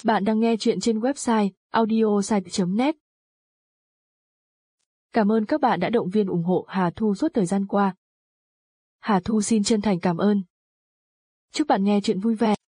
Bạn đang nghe chuyện trên website audiosite.net. Cảm ơn các bạn đã động viên ủng hộ Hà Thu suốt thời gian qua. Hà Thu xin chân thành cảm ơn. Chúc bạn nghe chuyện vui vẻ.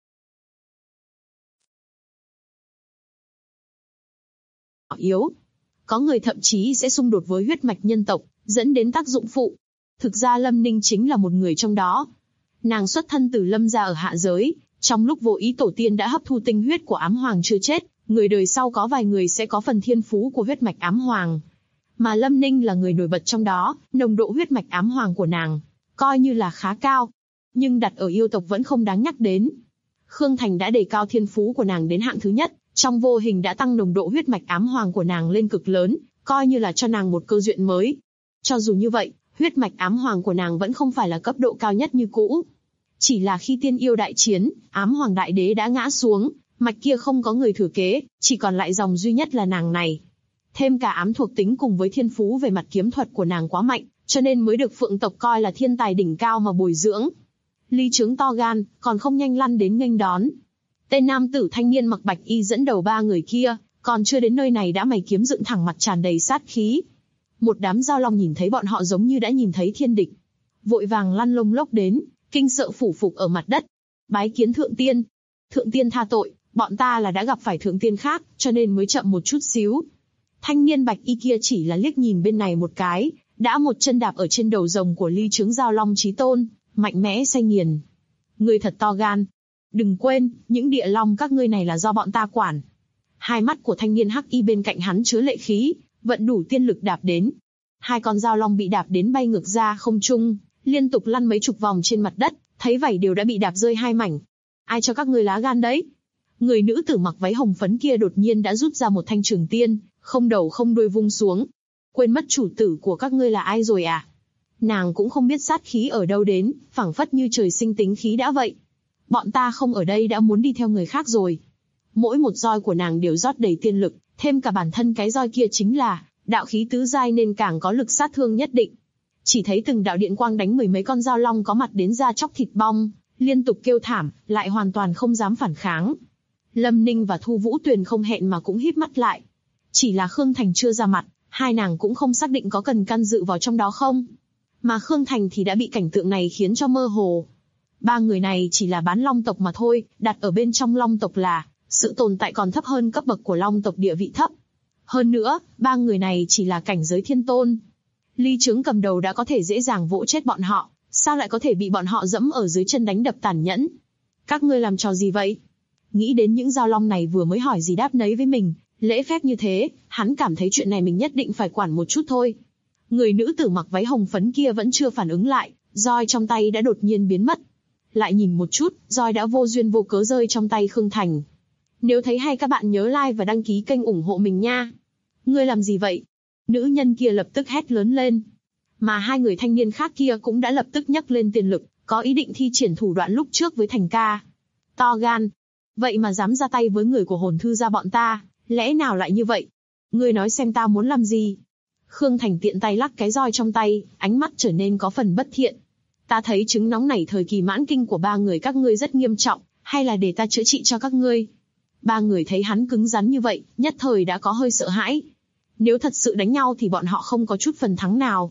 Yếu. Có người thậm chí sẽ xung đột với huyết mạch nhân tộc, dẫn đến tác dụng phụ. Thực ra Lâm Ninh chính là một người trong đó. Nàng xuất thân từ Lâm gia ở hạ giới, trong lúc vô ý tổ tiên đã hấp thu tinh huyết của ám hoàng chưa chết, người đời sau có vài người sẽ có phần thiên phú của huyết mạch ám hoàng. Mà Lâm Ninh là người nổi bật trong đó, nồng độ huyết mạch ám hoàng của nàng coi như là khá cao, nhưng đặt ở yêu tộc vẫn không đáng nhắc đến. Khương Thành đã đề cao thiên phú của nàng đến hạng thứ nhất, trong vô hình đã tăng nồng độ huyết mạch ám hoàng của nàng lên cực lớn, coi như là cho nàng một cơ duyên mới. Cho dù như vậy, huyết mạch ám hoàng của nàng vẫn không phải là cấp độ cao nhất như cũ. Chỉ là khi tiên yêu đại chiến, ám hoàng đại đế đã ngã xuống, mạch kia không có người thừa kế, chỉ còn lại dòng duy nhất là nàng này. Thêm cả ám thuộc tính cùng với thiên phú về mặt kiếm thuật của nàng quá mạnh, cho nên mới được Phượng tộc coi là thiên tài đỉnh cao mà bồi dưỡng. Ly Trướng to gan, còn không nhanh lăn đến nghênh đón. Tên nam tử thanh niên mặc bạch y dẫn đầu ba người kia, còn chưa đến nơi này đã mày kiếm dựng thẳng mặt tràn đầy sát khí. Một đám giao long nhìn thấy bọn họ giống như đã nhìn thấy thiên địch, vội vàng lăn lông lốc đến, kinh sợ phủ phục ở mặt đất. Bái kiến thượng tiên. Thượng tiên tha tội, bọn ta là đã gặp phải thượng tiên khác, cho nên mới chậm một chút xíu. Thanh niên bạch y kia chỉ là liếc nhìn bên này một cái, đã một chân đạp ở trên đầu rồng của Ly Trướng giao long chí tôn, mạnh mẽ say nghiền. Ngươi thật to gan. Đừng quên, những địa long các ngươi này là do bọn ta quản. Hai mắt của thanh niên hắc y bên cạnh hắn chứa lệ khí, vận đủ tiên lực đạp đến. Hai con giao long bị đạp đến bay ngược ra không trung, liên tục lăn mấy chục vòng trên mặt đất, thấy vảy đều đã bị đạp rơi hai mảnh. Ai cho các ngươi lá gan đấy? Người nữ tử mặc váy hồng phấn kia đột nhiên đã rút ra một thanh trường tiên, không đầu không đuôi vung xuống. Quên mất chủ tử của các ngươi là ai rồi à? Nàng cũng không biết sát khí ở đâu đến, phảng phất như trời sinh tính khí đã vậy. Bọn ta không ở đây đã muốn đi theo người khác rồi. Mỗi một roi của nàng đều rót đầy tiên lực, thêm cả bản thân cái roi kia chính là đạo khí tứ giai nên càng có lực sát thương nhất định. Chỉ thấy từng đạo điện quang đánh mười mấy con giao long có mặt đến da chóc thịt bong, liên tục kêu thảm, lại hoàn toàn không dám phản kháng. Lâm Ninh và Thu Vũ Tuyền không hẹn mà cũng híp mắt lại. Chỉ là Khương Thành chưa ra mặt, hai nàng cũng không xác định có cần can dự vào trong đó không. Mà Khương Thành thì đã bị cảnh tượng này khiến cho mơ hồ. Ba người này chỉ là bán long tộc mà thôi, đặt ở bên trong long tộc là sự tồn tại còn thấp hơn cấp bậc của long tộc địa vị thấp. Hơn nữa, ba người này chỉ là cảnh giới thiên tôn. Ly Trướng cầm đầu đã có thể dễ dàng vỗ chết bọn họ, sao lại có thể bị bọn họ dẫm ở dưới chân đánh đập tàn nhẫn? Các ngươi làm trò gì vậy? Nghĩ đến những giao long này vừa mới hỏi gì đáp nấy với mình, lễ phép như thế, hắn cảm thấy chuyện này mình nhất định phải quản một chút thôi. Người nữ tử mặc váy hồng phấn kia vẫn chưa phản ứng lại, roi trong tay đã đột nhiên biến mất. Lại nhìn một chút, roi đã vô duyên vô cớ rơi trong tay Khương Thành. Nếu thấy hay các bạn nhớ like và đăng ký kênh ủng hộ mình nha. Ngươi làm gì vậy? Nữ nhân kia lập tức hét lớn lên. Mà hai người thanh niên khác kia cũng đã lập tức nhấc lên tiền lực, có ý định thi triển thủ đoạn lúc trước với Thành ca. To gan. Vậy mà dám ra tay với người của hồn thư gia bọn ta, lẽ nào lại như vậy? Ngươi nói xem ta muốn làm gì? Khương Thành tiện tay lắc cái roi trong tay, ánh mắt trở nên có phần bất thiện. Ta thấy chứng nóng nảy thời kỳ mãn kinh của ba người các ngươi rất nghiêm trọng, hay là để ta chữa trị cho các ngươi? Ba người thấy hắn cứng rắn như vậy, nhất thời đã có hơi sợ hãi. Nếu thật sự đánh nhau thì bọn họ không có chút phần thắng nào.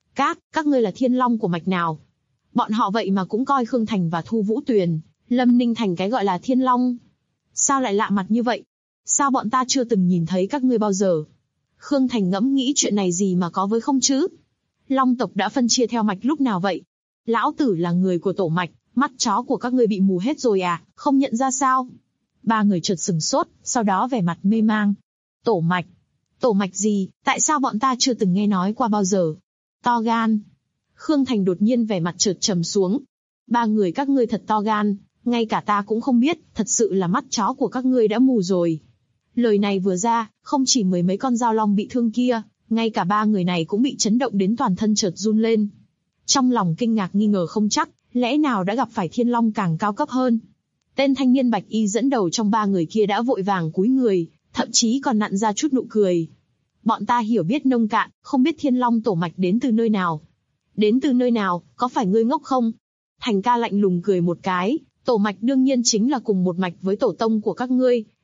Các ngươi là thiên long của mạch nào? Bọn họ vậy mà cũng coi Khương Thành và Thu Vũ Tuyền, Lâm Ninh thành cái gọi là thiên long. Sao lại lạ mặt như vậy? Sao bọn ta chưa từng nhìn thấy các ngươi bao giờ? Khương Thành ngẫm nghĩ chuyện này gì mà có với không chứ? Long tộc đã phân chia theo mạch lúc nào vậy? Lão tử là người của tổ mạch, mắt chó của các ngươi bị mù hết rồi à, không nhận ra sao? Ba người chợt sừng sốt, sau đó vẻ mặt mê mang. Tổ mạch? Tổ mạch gì, tại sao bọn ta chưa từng nghe nói qua bao giờ? To gan. Khương Thành đột nhiên vẻ mặt chợt trầm xuống. Ba người các ngươi thật to gan, ngay cả ta cũng không biết, thật sự là mắt chó của các ngươi đã mù rồi. Lời này vừa ra, không chỉ mười mấy con giao long bị thương kia, ngay cả ba người này cũng bị chấn động đến toàn thân chợt run lên. Trong lòng kinh ngạc nghi ngờ không chắc, lẽ nào đã gặp phải thiên long càng cao cấp hơn. Tên thanh niên bạch y dẫn đầu trong ba người kia đã vội vàng cúi người, thậm chí còn nặn ra chút nụ cười. Bọn ta hiểu biết nông cạn, không biết thiên long tổ mạch đến từ nơi nào. Đến từ nơi nào, có phải ngươi ngốc không? Thành ca lạnh lùng cười một cái, tổ mạch đương nhiên chính là cùng một mạch với tổ tông của các ngươi,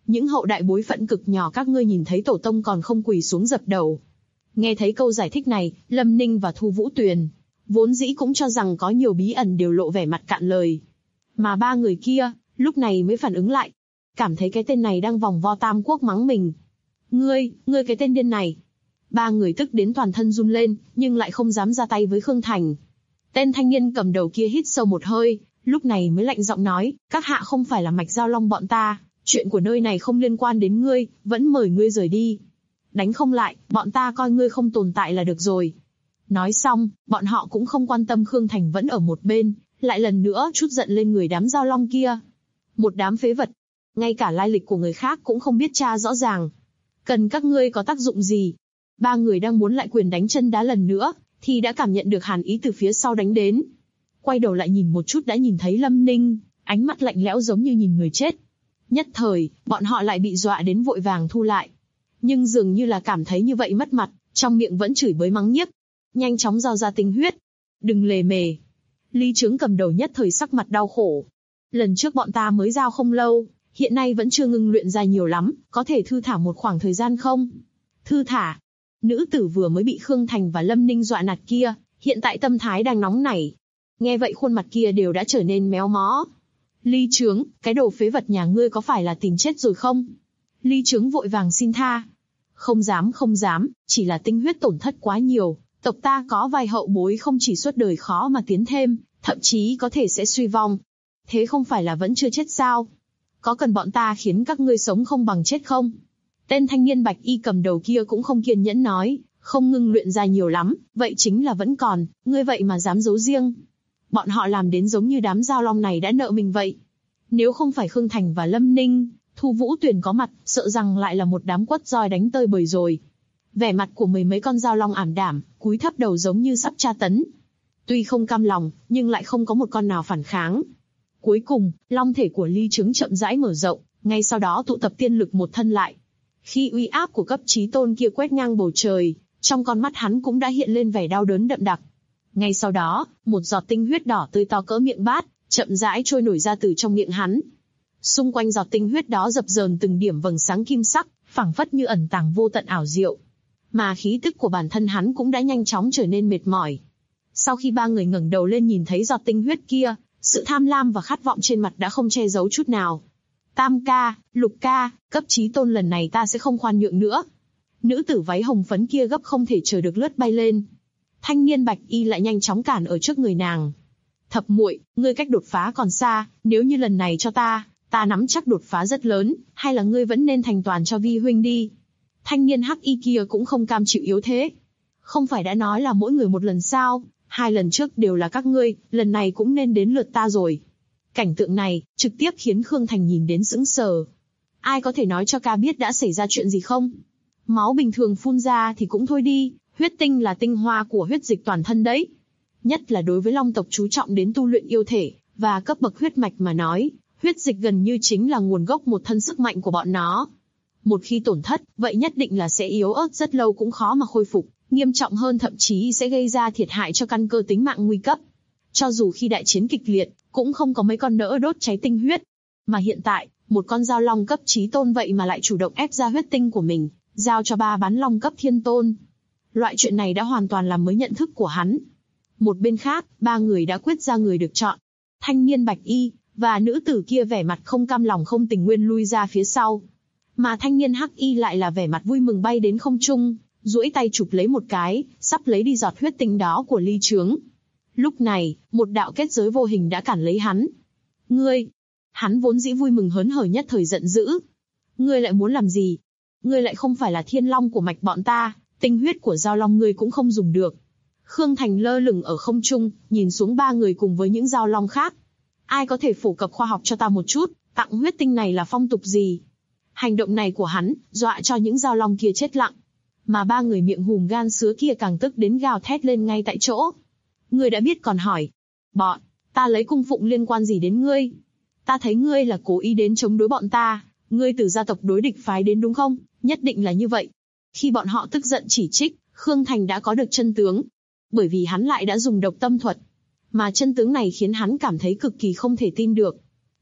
Những hậu đại bối phận cực nhỏ các ngươi nhìn thấy tổ tông còn không quỳ xuống dập đầu. Nghe thấy câu giải thích này, Lâm Ninh và Thu Vũ Tuyền, vốn dĩ cũng cho rằng có nhiều bí ẩn, đều lộ vẻ mặt cạn lời. Mà ba người kia, lúc này mới phản ứng lại. Cảm thấy cái tên này đang vòng vo Tam Quốc mắng mình. Ngươi cái tên điên này. Ba người tức đến toàn thân run lên, nhưng lại không dám ra tay với Khương Thành. Tên thanh niên cầm đầu kia hít sâu một hơi, lúc này mới lạnh giọng nói, các hạ không phải là Mạch Giao Long bọn ta, chuyện của nơi này không liên quan đến ngươi, vẫn mời ngươi rời đi. Đánh không lại, bọn ta coi ngươi không tồn tại là được rồi. Nói xong, bọn họ cũng không quan tâm Khương Thành vẫn ở một bên, lại lần nữa trút giận lên người đám Giao Long kia. Một đám phế vật, ngay cả lai lịch của người khác cũng không biết tra rõ ràng. Cần các ngươi có tác dụng gì? Ba người đang muốn lại quyền đánh chân đá lần nữa, thì đã cảm nhận được hàn ý từ phía sau đánh đến. Quay đầu lại nhìn một chút đã nhìn thấy Lâm Ninh, ánh mắt lạnh lẽo giống như nhìn người chết. Nhất thời, bọn họ lại bị dọa đến vội vàng thu lại. Nhưng dường như là cảm thấy như vậy mất mặt, trong miệng vẫn chửi bới mắng nhiếc. Nhanh chóng giao ra tinh huyết. Đừng lề mề. Lý Trướng cầm đầu nhất thời sắc mặt đau khổ. Lần trước bọn ta mới giao không lâu, hiện nay vẫn chưa ngưng luyện ra nhiều lắm, có thể thư thả một khoảng thời gian không? Thư thả. Nữ tử vừa mới bị Khương Thành và Lâm Ninh dọa nạt kia, hiện tại tâm thái đang nóng nảy. Nghe vậy khuôn mặt kia đều đã trở nên méo mó. Lý Trướng, cái đồ phế vật nhà ngươi có phải là tìm chết rồi không? Lý Trướng vội vàng xin tha. Không dám, chỉ là tinh huyết tổn thất quá nhiều. Tộc ta có vài hậu bối không chỉ suốt đời khó mà tiến thêm, thậm chí có thể sẽ suy vong. Thế không phải là vẫn chưa chết sao? Có cần bọn ta khiến các ngươi sống không bằng chết không? Tên thanh niên bạch y cầm đầu kia cũng không kiên nhẫn nói, không ngưng luyện ra nhiều lắm, vậy chính là vẫn còn, ngươi vậy mà dám giấu riêng. Bọn họ làm đến giống như đám Giao Long này đã nợ mình vậy. Nếu không phải Khương Thành và Lâm Ninh, Thu Vũ Tuyền có mặt, sợ rằng lại là một đám quất roi đánh tơi bời rồi. Vẻ mặt của mấy con Giao Long ảm đạm, cúi thấp đầu giống như sắp tra tấn. Tuy không cam lòng, nhưng lại không có một con nào phản kháng. Cuối cùng, long thể của Lý Trướng chậm rãi mở rộng, ngay sau đó tụ tập tiên lực một thân lại. Khi uy áp của cấp chí tôn kia quét ngang bầu trời, trong con mắt hắn cũng đã hiện lên vẻ đau đớn đậm đặc. Ngay sau đó, một giọt tinh huyết đỏ tươi to cỡ miệng bát, chậm rãi trôi nổi ra từ trong miệng hắn. Xung quanh giọt tinh huyết đó dập dờn từng điểm vầng sáng kim sắc, phảng phất như ẩn tàng vô tận ảo diệu. Mà khí tức của bản thân hắn cũng đã nhanh chóng trở nên mệt mỏi. Sau khi ba người ngẩng đầu lên nhìn thấy giọt tinh huyết kia, sự tham lam và khát vọng trên mặt đã không che giấu chút nào. Tam ca, Lục ca, cấp chí tôn lần này ta sẽ không khoan nhượng nữa. Nữ tử váy hồng phấn kia gấp không thể chờ được lướt bay lên. Thanh niên bạch y lại nhanh chóng cản ở trước người nàng. Thập muội, ngươi cách đột phá còn xa, nếu như lần này cho ta nắm chắc đột phá rất lớn, hay là ngươi vẫn nên thành toàn cho vi huynh đi. Thanh niên hắc y kia cũng không cam chịu yếu thế. Không phải đã nói là mỗi người một lần sao, 2 lần trước đều là các ngươi, lần này cũng nên đến lượt ta rồi. Cảnh tượng này, trực tiếp khiến Khương Thành nhìn đến sững sờ. Ai có thể nói cho ca biết đã xảy ra chuyện gì không? Máu bình thường phun ra thì cũng thôi đi, huyết tinh là tinh hoa của huyết dịch toàn thân đấy. Nhất là đối với Long tộc chú trọng đến tu luyện yêu thể, và cấp bậc huyết mạch mà nói, huyết dịch gần như chính là nguồn gốc một thân sức mạnh của bọn nó. Một khi tổn thất, vậy nhất định là sẽ yếu ớt rất lâu cũng khó mà khôi phục, nghiêm trọng hơn thậm chí sẽ gây ra thiệt hại cho căn cơ tính mạng nguy cấp. Cho dù khi đại chiến kịch liệt, cũng không có mấy con nỡ đốt cháy tinh huyết. Mà hiện tại, một con Giao Long cấp chí tôn vậy mà lại chủ động ép ra huyết tinh của mình, giao cho 3 bán long cấp thiên tôn. Loại chuyện này đã hoàn toàn làm mới nhận thức của hắn. Một bên khác, 3 người đã quyết ra người được chọn. Thanh niên bạch y, và nữ tử kia vẻ mặt không cam lòng không tình nguyện lui ra phía sau. Mà thanh niên hắc y lại là vẻ mặt vui mừng bay đến không trung, duỗi tay chụp lấy một cái, sắp lấy đi giọt huyết tinh đó của Lý Trướng. Lúc này, một đạo kết giới vô hình đã cản lấy hắn. Ngươi! Hắn vốn dĩ vui mừng hớn hở nhất thời giận dữ. Ngươi lại muốn làm gì? Ngươi lại không phải là thiên long của mạch bọn ta, tinh huyết của Giao Long ngươi cũng không dùng được. Khương Thành lơ lửng ở không trung, nhìn xuống 3 người cùng với những Giao Long khác. Ai có thể phổ cập khoa học cho ta một chút, tặng huyết tinh này là phong tục gì? Hành động này của hắn, dọa cho những Giao Long kia chết lặng. Mà 3 người miệng hùm gan sứa kia càng tức đến gào thét lên ngay tại chỗ. Ngươi đã biết còn hỏi. Bọn, ta lấy cung phụng liên quan gì đến ngươi? Ta thấy ngươi là cố ý đến chống đối bọn ta, ngươi từ gia tộc đối địch phái đến đúng không? Nhất định là như vậy. Khi bọn họ tức giận chỉ trích, Khương Thành đã có được chân tướng. Bởi vì hắn lại đã dùng độc tâm thuật. Mà chân tướng này khiến hắn cảm thấy cực kỳ không thể tin được.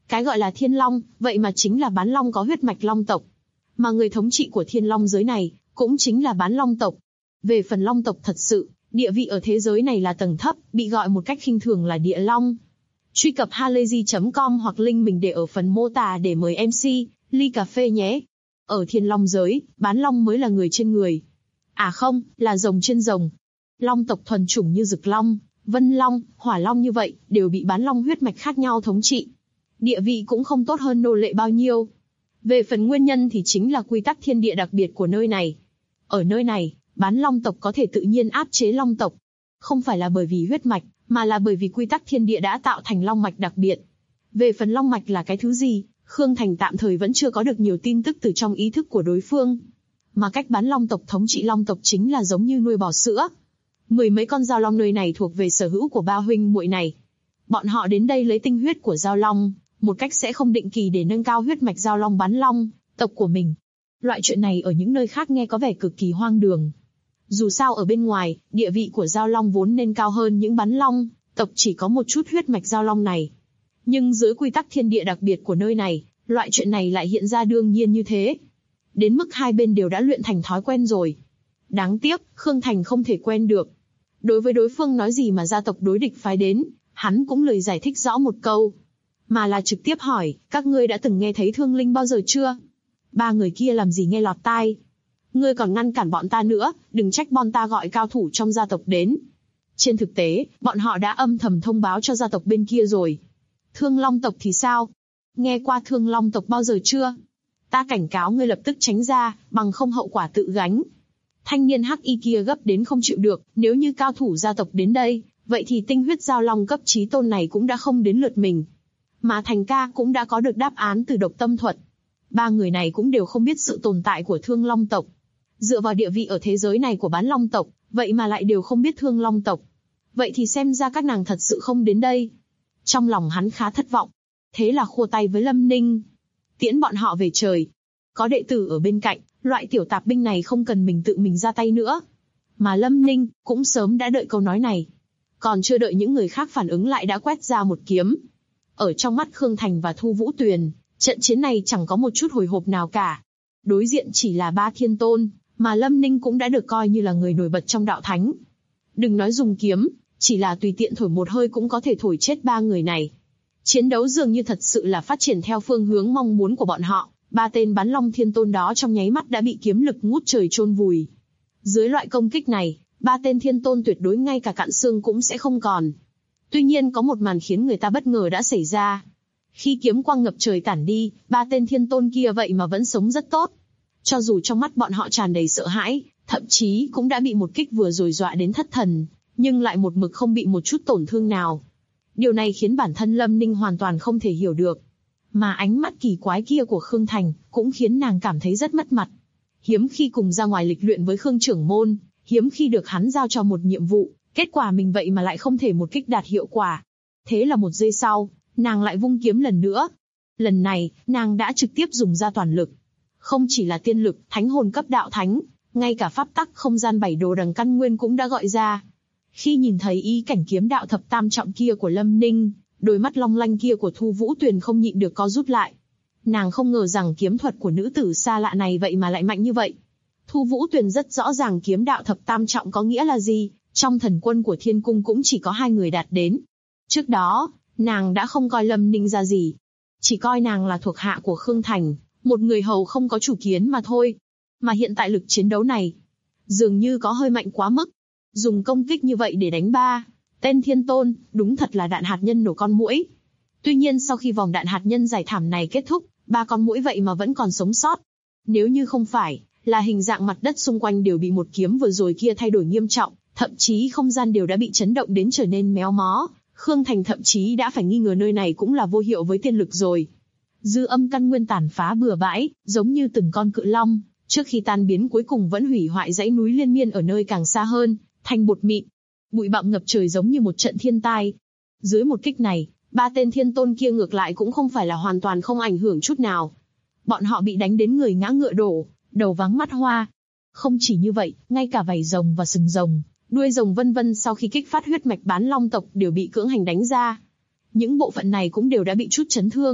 Cái gọi là Thiên Long, vậy mà chính là bán long có huyết mạch long tộc. Mà người thống trị của Thiên Long giới này, cũng chính là bán long tộc. Về phần long tộc thật sự, địa vị ở thế giới này là tầng thấp, bị gọi một cách khinh thường là địa long. Truy cập halayzi.com hoặc link mình để ở phần mô tả để mời MC, ly cà phê nhé. Ở Thiên Long giới, bán long mới là người trên người. À không, là rồng trên rồng. Long tộc thuần chủng như Dực Long, Vân Long, Hỏa Long như vậy, đều bị bán long huyết mạch khác nhau thống trị. Địa vị cũng không tốt hơn nô lệ bao nhiêu. Về phần nguyên nhân thì chính là quy tắc thiên địa đặc biệt của nơi này. Ở nơi này, bán long tộc có thể tự nhiên áp chế long tộc. Không phải là bởi vì huyết mạch, mà là bởi vì quy tắc thiên địa đã tạo thành long mạch đặc biệt. Về phần long mạch là cái thứ gì, Khương Thành tạm thời vẫn chưa có được nhiều tin tức từ trong ý thức của đối phương. Mà cách bán long tộc thống trị long tộc chính là giống như nuôi bò sữa. 10 mấy con giao long nơi này thuộc về sở hữu của ba huynh muội này. Bọn họ đến đây lấy tinh huyết của giao long, một cách sẽ không định kỳ để nâng cao huyết mạch giao long bán long tộc của mình. Loại chuyện này ở những nơi khác nghe có vẻ cực kỳ hoang đường. Dù sao ở bên ngoài, địa vị của giao long vốn nên cao hơn những bán long tộc chỉ có một chút huyết mạch giao long này. Nhưng dưới quy tắc thiên địa đặc biệt của nơi này, loại chuyện này lại hiện ra đương nhiên như thế. Đến mức hai bên đều đã luyện thành thói quen rồi. Đáng tiếc, Khương Thành không thể quen được. Đối với đối phương nói gì mà gia tộc đối địch phái đến, hắn cũng lười giải thích rõ một câu. Mà là trực tiếp hỏi, các ngươi đã từng nghe thấy Thương Linh bao giờ chưa? Ba người kia làm gì nghe lọt tai. Ngươi còn ngăn cản bọn ta nữa, đừng trách bọn ta gọi cao thủ trong gia tộc đến. Trên thực tế, bọn họ đã âm thầm thông báo cho gia tộc bên kia rồi. Thương Long tộc thì sao? Nghe qua Thương Long tộc bao giờ chưa? Ta cảnh cáo ngươi lập tức tránh ra, bằng không hậu quả tự gánh. Thanh niên hắc y kia gấp đến không chịu được, nếu như cao thủ gia tộc đến đây, vậy thì tinh huyết giao long cấp chí tôn này cũng đã không đến lượt mình. Mà Thành ca cũng đã có được đáp án từ độc tâm thuật. Ba người này cũng đều không biết sự tồn tại của Thương Long tộc. Dựa vào địa vị ở thế giới này của bán long tộc, vậy mà lại đều không biết Thương Long tộc. Vậy thì xem ra các nàng thật sự không đến đây. Trong lòng hắn khá thất vọng. Thế là khua tay với Lâm Ninh. Tiễn bọn họ về trời. Có đệ tử ở bên cạnh, loại tiểu tạp binh này không cần mình tự mình ra tay nữa. Mà Lâm Ninh cũng sớm đã đợi câu nói này. Còn chưa đợi những người khác phản ứng lại đã quét ra một kiếm. Ở trong mắt Khương Thành và Thu Vũ Tuyền, trận chiến này chẳng có một chút hồi hộp nào cả. Đối diện chỉ là ba thiên tôn, mà Lâm Ninh cũng đã được coi như là người nổi bật trong đạo thánh. Đừng nói dùng kiếm, chỉ là tùy tiện thổi một hơi cũng có thể thổi chết ba người này. Chiến đấu dường như thật sự là phát triển theo phương hướng mong muốn của bọn họ. Ba tên bán long thiên tôn đó trong nháy mắt đã bị kiếm lực ngút trời chôn vùi. Dưới loại công kích này, ba tên thiên tôn tuyệt đối ngay cả cặn xương cũng sẽ không còn. Tuy nhiên có một màn khiến người ta bất ngờ đã xảy ra. Khi kiếm quang ngập trời tản đi, ba tên thiên tôn kia vậy mà vẫn sống rất tốt. Cho dù trong mắt bọn họ tràn đầy sợ hãi, thậm chí cũng đã bị một kích vừa rồi dọa đến thất thần, nhưng lại một mực không bị một chút tổn thương nào. Điều này khiến bản thân Lâm Ninh hoàn toàn không thể hiểu được. Mà ánh mắt kỳ quái kia của Khương Thành cũng khiến nàng cảm thấy rất mất mặt. Hiếm khi cùng ra ngoài lịch luyện với Khương trưởng môn, hiếm khi được hắn giao cho một nhiệm vụ, kết quả mình vậy mà lại không thể một kích đạt hiệu quả. Thế là một giây sau, nàng lại vung kiếm lần nữa. Lần này, nàng đã trực tiếp dùng ra toàn lực. Không chỉ là tiên lực, thánh hồn cấp đạo thánh, ngay cả pháp tắc không gian bảy đồ đằng căn nguyên cũng đã gọi ra. Khi nhìn thấy ý cảnh kiếm đạo thập tam trọng kia của Lâm Ninh, đôi mắt long lanh kia của Thu Vũ Tuyền không nhịn được co rút lại. Nàng không ngờ rằng kiếm thuật của nữ tử xa lạ này vậy mà lại mạnh như vậy. Thu Vũ Tuyền rất rõ ràng kiếm đạo thập tam trọng có nghĩa là gì, trong thần quân của thiên cung cũng chỉ có 2 người đạt đến. Trước đó, nàng đã không coi Lâm Ninh ra gì. Chỉ coi nàng là thuộc hạ của Khương Thành, một người hầu không có chủ kiến mà thôi. Mà hiện tại lực chiến đấu này, dường như có hơi mạnh quá mức. Dùng công kích như vậy để đánh ba tên thiên tôn, đúng thật là đạn hạt nhân nổ con muỗi. Tuy nhiên sau khi vòng đạn hạt nhân giải thảm này kết thúc, 3 con muỗi vậy mà vẫn còn sống sót. Nếu như không phải là hình dạng mặt đất xung quanh đều bị một kiếm vừa rồi kia thay đổi nghiêm trọng, thậm chí không gian đều đã bị chấn động đến trở nên méo mó, Khương Thành thậm chí đã phải nghi ngờ nơi này cũng là vô hiệu với tiên lực rồi. Dư âm căn nguyên tàn phá bừa bãi, giống như từng con cự long, trước khi tan biến cuối cùng vẫn hủy hoại dãy núi liên miên ở nơi càng xa hơn, thành bột mịn. Bụi bặm ngập trời giống như một trận thiên tai. Dưới một kích này, 3 tên thiên tôn kia ngược lại cũng không phải là hoàn toàn không ảnh hưởng chút nào. Bọn họ bị đánh đến người ngã ngựa đổ, đầu váng mắt hoa. Không chỉ như vậy, ngay cả vảy rồng và sừng rồng, đuôi rồng vân vân sau khi kích phát huyết mạch bán long tộc đều bị cưỡng hành đánh ra. Những bộ phận này cũng đều đã bị chút chấn thương,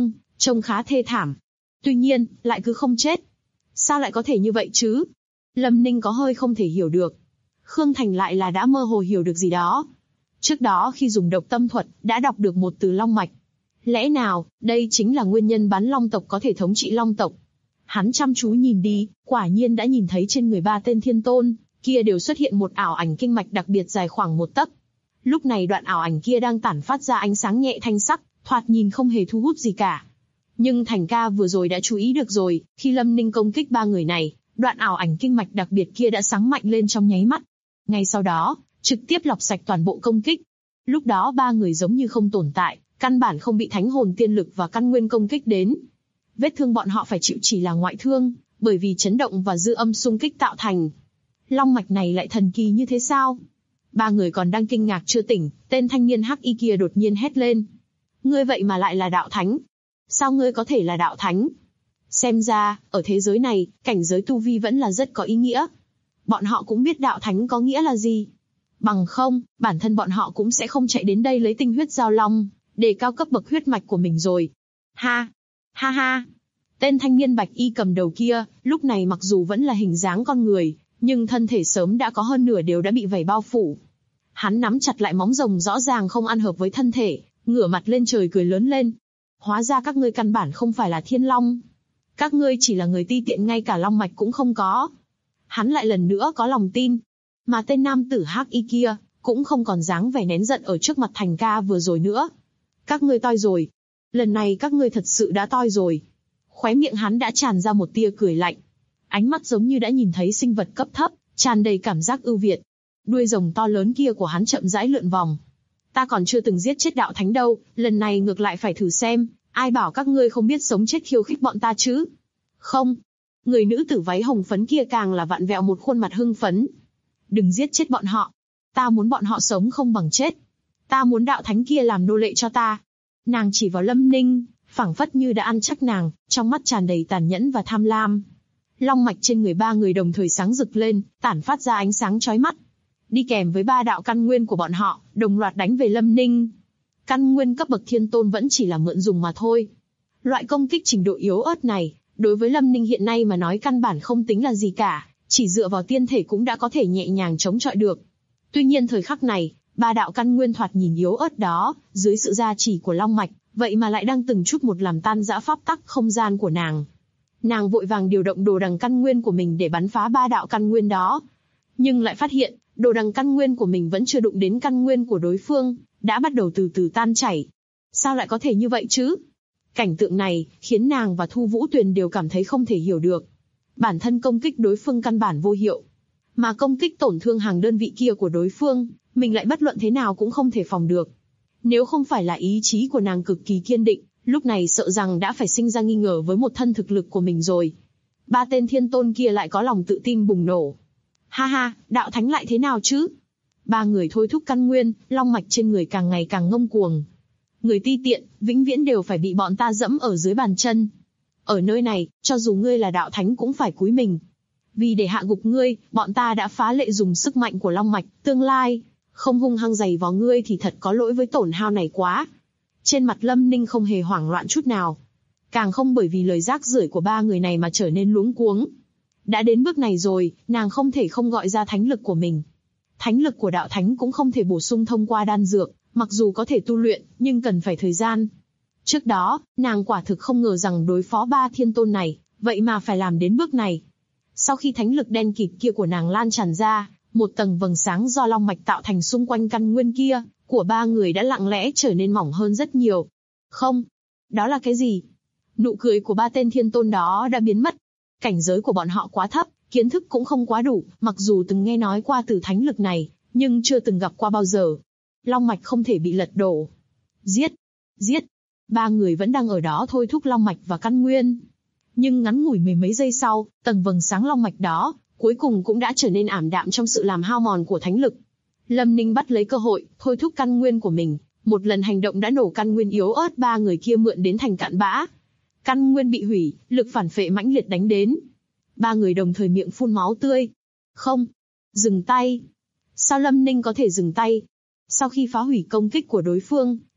trông khá thê thảm. Tuy nhiên, lại cứ không chết. Sao lại có thể như vậy chứ? Lâm Ninh có hơi không thể hiểu được. Khương Thành lại là đã mơ hồ hiểu được gì đó. Trước đó khi dùng độc tâm thuật, đã đọc được một từ long mạch. Lẽ nào, đây chính là nguyên nhân bán long tộc có thể thống trị long tộc? Hắn chăm chú nhìn đi, quả nhiên đã nhìn thấy trên người ba tên thiên tôn, kia đều xuất hiện một ảo ảnh kinh mạch đặc biệt dài khoảng 1 tấc. Lúc này đoạn ảo ảnh kia đang tản phát ra ánh sáng nhẹ thanh sắc, thoạt nhìn không hề thu hút gì cả. Nhưng Thành ca vừa rồi đã chú ý được rồi, khi Lâm Ninh công kích ba người này, đoạn ảo ảnh kinh mạch đặc biệt kia đã sáng mạnh lên trong nháy mắt. Ngay sau đó, trực tiếp lọc sạch toàn bộ công kích. Lúc đó ba người giống như không tồn tại, căn bản không bị thánh hồn tiên lực và căn nguyên công kích đến. Vết thương bọn họ phải chịu chỉ là ngoại thương, bởi vì chấn động và dư âm xung kích tạo thành. Long mạch này lại thần kỳ như thế sao? Ba người còn đang kinh ngạc chưa tỉnh, tên thanh niên hắc y kia đột nhiên hét lên. Ngươi vậy mà lại là đạo thánh? Sao ngươi có thể là đạo thánh? Xem ra, ở thế giới này, cảnh giới tu vi vẫn là rất có ý nghĩa. Bọn họ cũng biết đạo thánh có nghĩa là gì. Bằng không, bản thân bọn họ cũng sẽ không chạy đến đây lấy tinh huyết giao long, để cao cấp bậc huyết mạch của mình rồi. Ha! Ha ha! Tên thanh niên bạch y cầm đầu kia, lúc này mặc dù vẫn là hình dáng con người, nhưng thân thể sớm đã có hơn nửa đều đã bị vảy bao phủ. Hắn nắm chặt lại móng rồng rõ ràng không ăn hợp với thân thể, ngửa mặt lên trời cười lớn lên. Hóa ra các ngươi căn bản không phải là thiên long. Các ngươi chỉ là người ti tiện, ngay cả long mạch cũng không có. Hắn lại lần nữa có lòng tin. Mà tên nam tử hắc y kia, cũng không còn dáng vẻ nén giận ở trước mặt Thành ca vừa rồi nữa. Các ngươi toi rồi. Lần này các ngươi thật sự đã toi rồi. Khóe miệng hắn đã tràn ra một tia cười lạnh. Ánh mắt giống như đã nhìn thấy sinh vật cấp thấp, tràn đầy cảm giác ưu việt. Đuôi rồng to lớn kia của hắn chậm rãi lượn vòng. Ta còn chưa từng giết chết đạo thánh đâu, lần này ngược lại phải thử xem, ai bảo các ngươi không biết sống chết khiêu khích bọn ta chứ? Không. Người nữ tử váy hồng phấn kia càng là vặn vẹo một khuôn mặt hưng phấn. Đừng giết chết bọn họ. Ta muốn bọn họ sống không bằng chết. Ta muốn đạo thánh kia làm nô lệ cho ta. Nàng chỉ vào Lâm Ninh, phảng phất như đã ăn chắc nàng, trong mắt tràn đầy tàn nhẫn và tham lam. Long mạch trên người ba người đồng thời sáng rực lên, tản phát ra ánh sáng chói mắt. Đi kèm với ba đạo căn nguyên của bọn họ, đồng loạt đánh về Lâm Ninh. Căn nguyên cấp bậc thiên tôn vẫn chỉ là mượn dùng mà thôi. Loại công kích trình độ yếu ớt này, đối với Lâm Ninh hiện nay mà nói căn bản không tính là gì cả, chỉ dựa vào tiên thể cũng đã có thể nhẹ nhàng chống chọi được. Tuy nhiên thời khắc này, ba đạo căn nguyên thoạt nhìn yếu ớt đó, dưới sự gia trì của long mạch, vậy mà lại đang từng chút một làm tan rã pháp tắc không gian của nàng. Nàng vội vàng điều động đồ đằng căn nguyên của mình để bắn phá ba đạo căn nguyên đó. Nhưng lại phát hiện, đồ đằng căn nguyên của mình vẫn chưa đụng đến căn nguyên của đối phương, đã bắt đầu từ từ tan chảy. Sao lại có thể như vậy chứ? Cảnh tượng này, khiến nàng và Thu Vũ Tuyền đều cảm thấy không thể hiểu được. Bản thân công kích đối phương căn bản vô hiệu. Mà công kích tổn thương hàng đơn vị kia của đối phương, mình lại bất luận thế nào cũng không thể phòng được. Nếu không phải là ý chí của nàng cực kỳ kiên định, lúc này sợ rằng đã phải sinh ra nghi ngờ với một thân thực lực của mình rồi. Ba tên thiên tôn kia lại có lòng tự tin bùng nổ. Ha ha, đạo thánh lại thế nào chứ? Ba người thôi thúc căn nguyên, long mạch trên người càng ngày càng ngông cuồng. Người ti tiện, vĩnh viễn đều phải bị bọn ta dẫm ở dưới bàn chân. Ở nơi này, cho dù ngươi là đạo thánh cũng phải cúi mình. Vì để hạ gục ngươi, bọn ta đã phá lệ dùng sức mạnh của long mạch, tương lai không hung hăng giày vào ngươi thì thật có lỗi với tổn hao này quá. Trên mặt Lâm Ninh không hề hoảng loạn chút nào. Càng không bởi vì lời rác rưởi của ba người này mà trở nên luống cuống. Đã đến bước này rồi, nàng không thể không gọi ra thánh lực của mình. Thánh lực của đạo thánh cũng không thể bổ sung thông qua đan dược, mặc dù có thể tu luyện, nhưng cần phải thời gian. Trước đó, nàng quả thực không ngờ rằng đối phó ba thiên tôn này, vậy mà phải làm đến bước này. Sau khi thánh lực đen kịt kia của nàng lan tràn ra, một tầng vầng sáng do long mạch tạo thành xung quanh căn nguyên kia, của ba người đã lặng lẽ trở nên mỏng hơn rất nhiều. Không, đó là cái gì? Nụ cười của ba tên thiên tôn đó đã biến mất. Cảnh giới của bọn họ quá thấp, kiến thức cũng không quá đủ, mặc dù từng nghe nói qua từ thánh lực này, nhưng chưa từng gặp qua bao giờ. Long mạch không thể bị lật đổ. Giết! Giết! Ba người vẫn đang ở đó thôi thúc long mạch và căn nguyên. Nhưng ngắn ngủi mười mấy giây sau, tầng vầng sáng long mạch đó, cuối cùng cũng đã trở nên ảm đạm trong sự làm hao mòn của thánh lực. Lâm Ninh bắt lấy cơ hội, thôi thúc căn nguyên của mình, một lần hành động đã nổ căn nguyên yếu ớt ba người kia mượn đến thành cạn bã. Căn nguyên bị hủy, lực phản phệ mãnh liệt đánh đến. Ba người đồng thời miệng phun máu tươi. Không! Dừng tay! Sao Lâm Ninh có thể dừng tay? Sau khi phá hủy công kích của đối phương,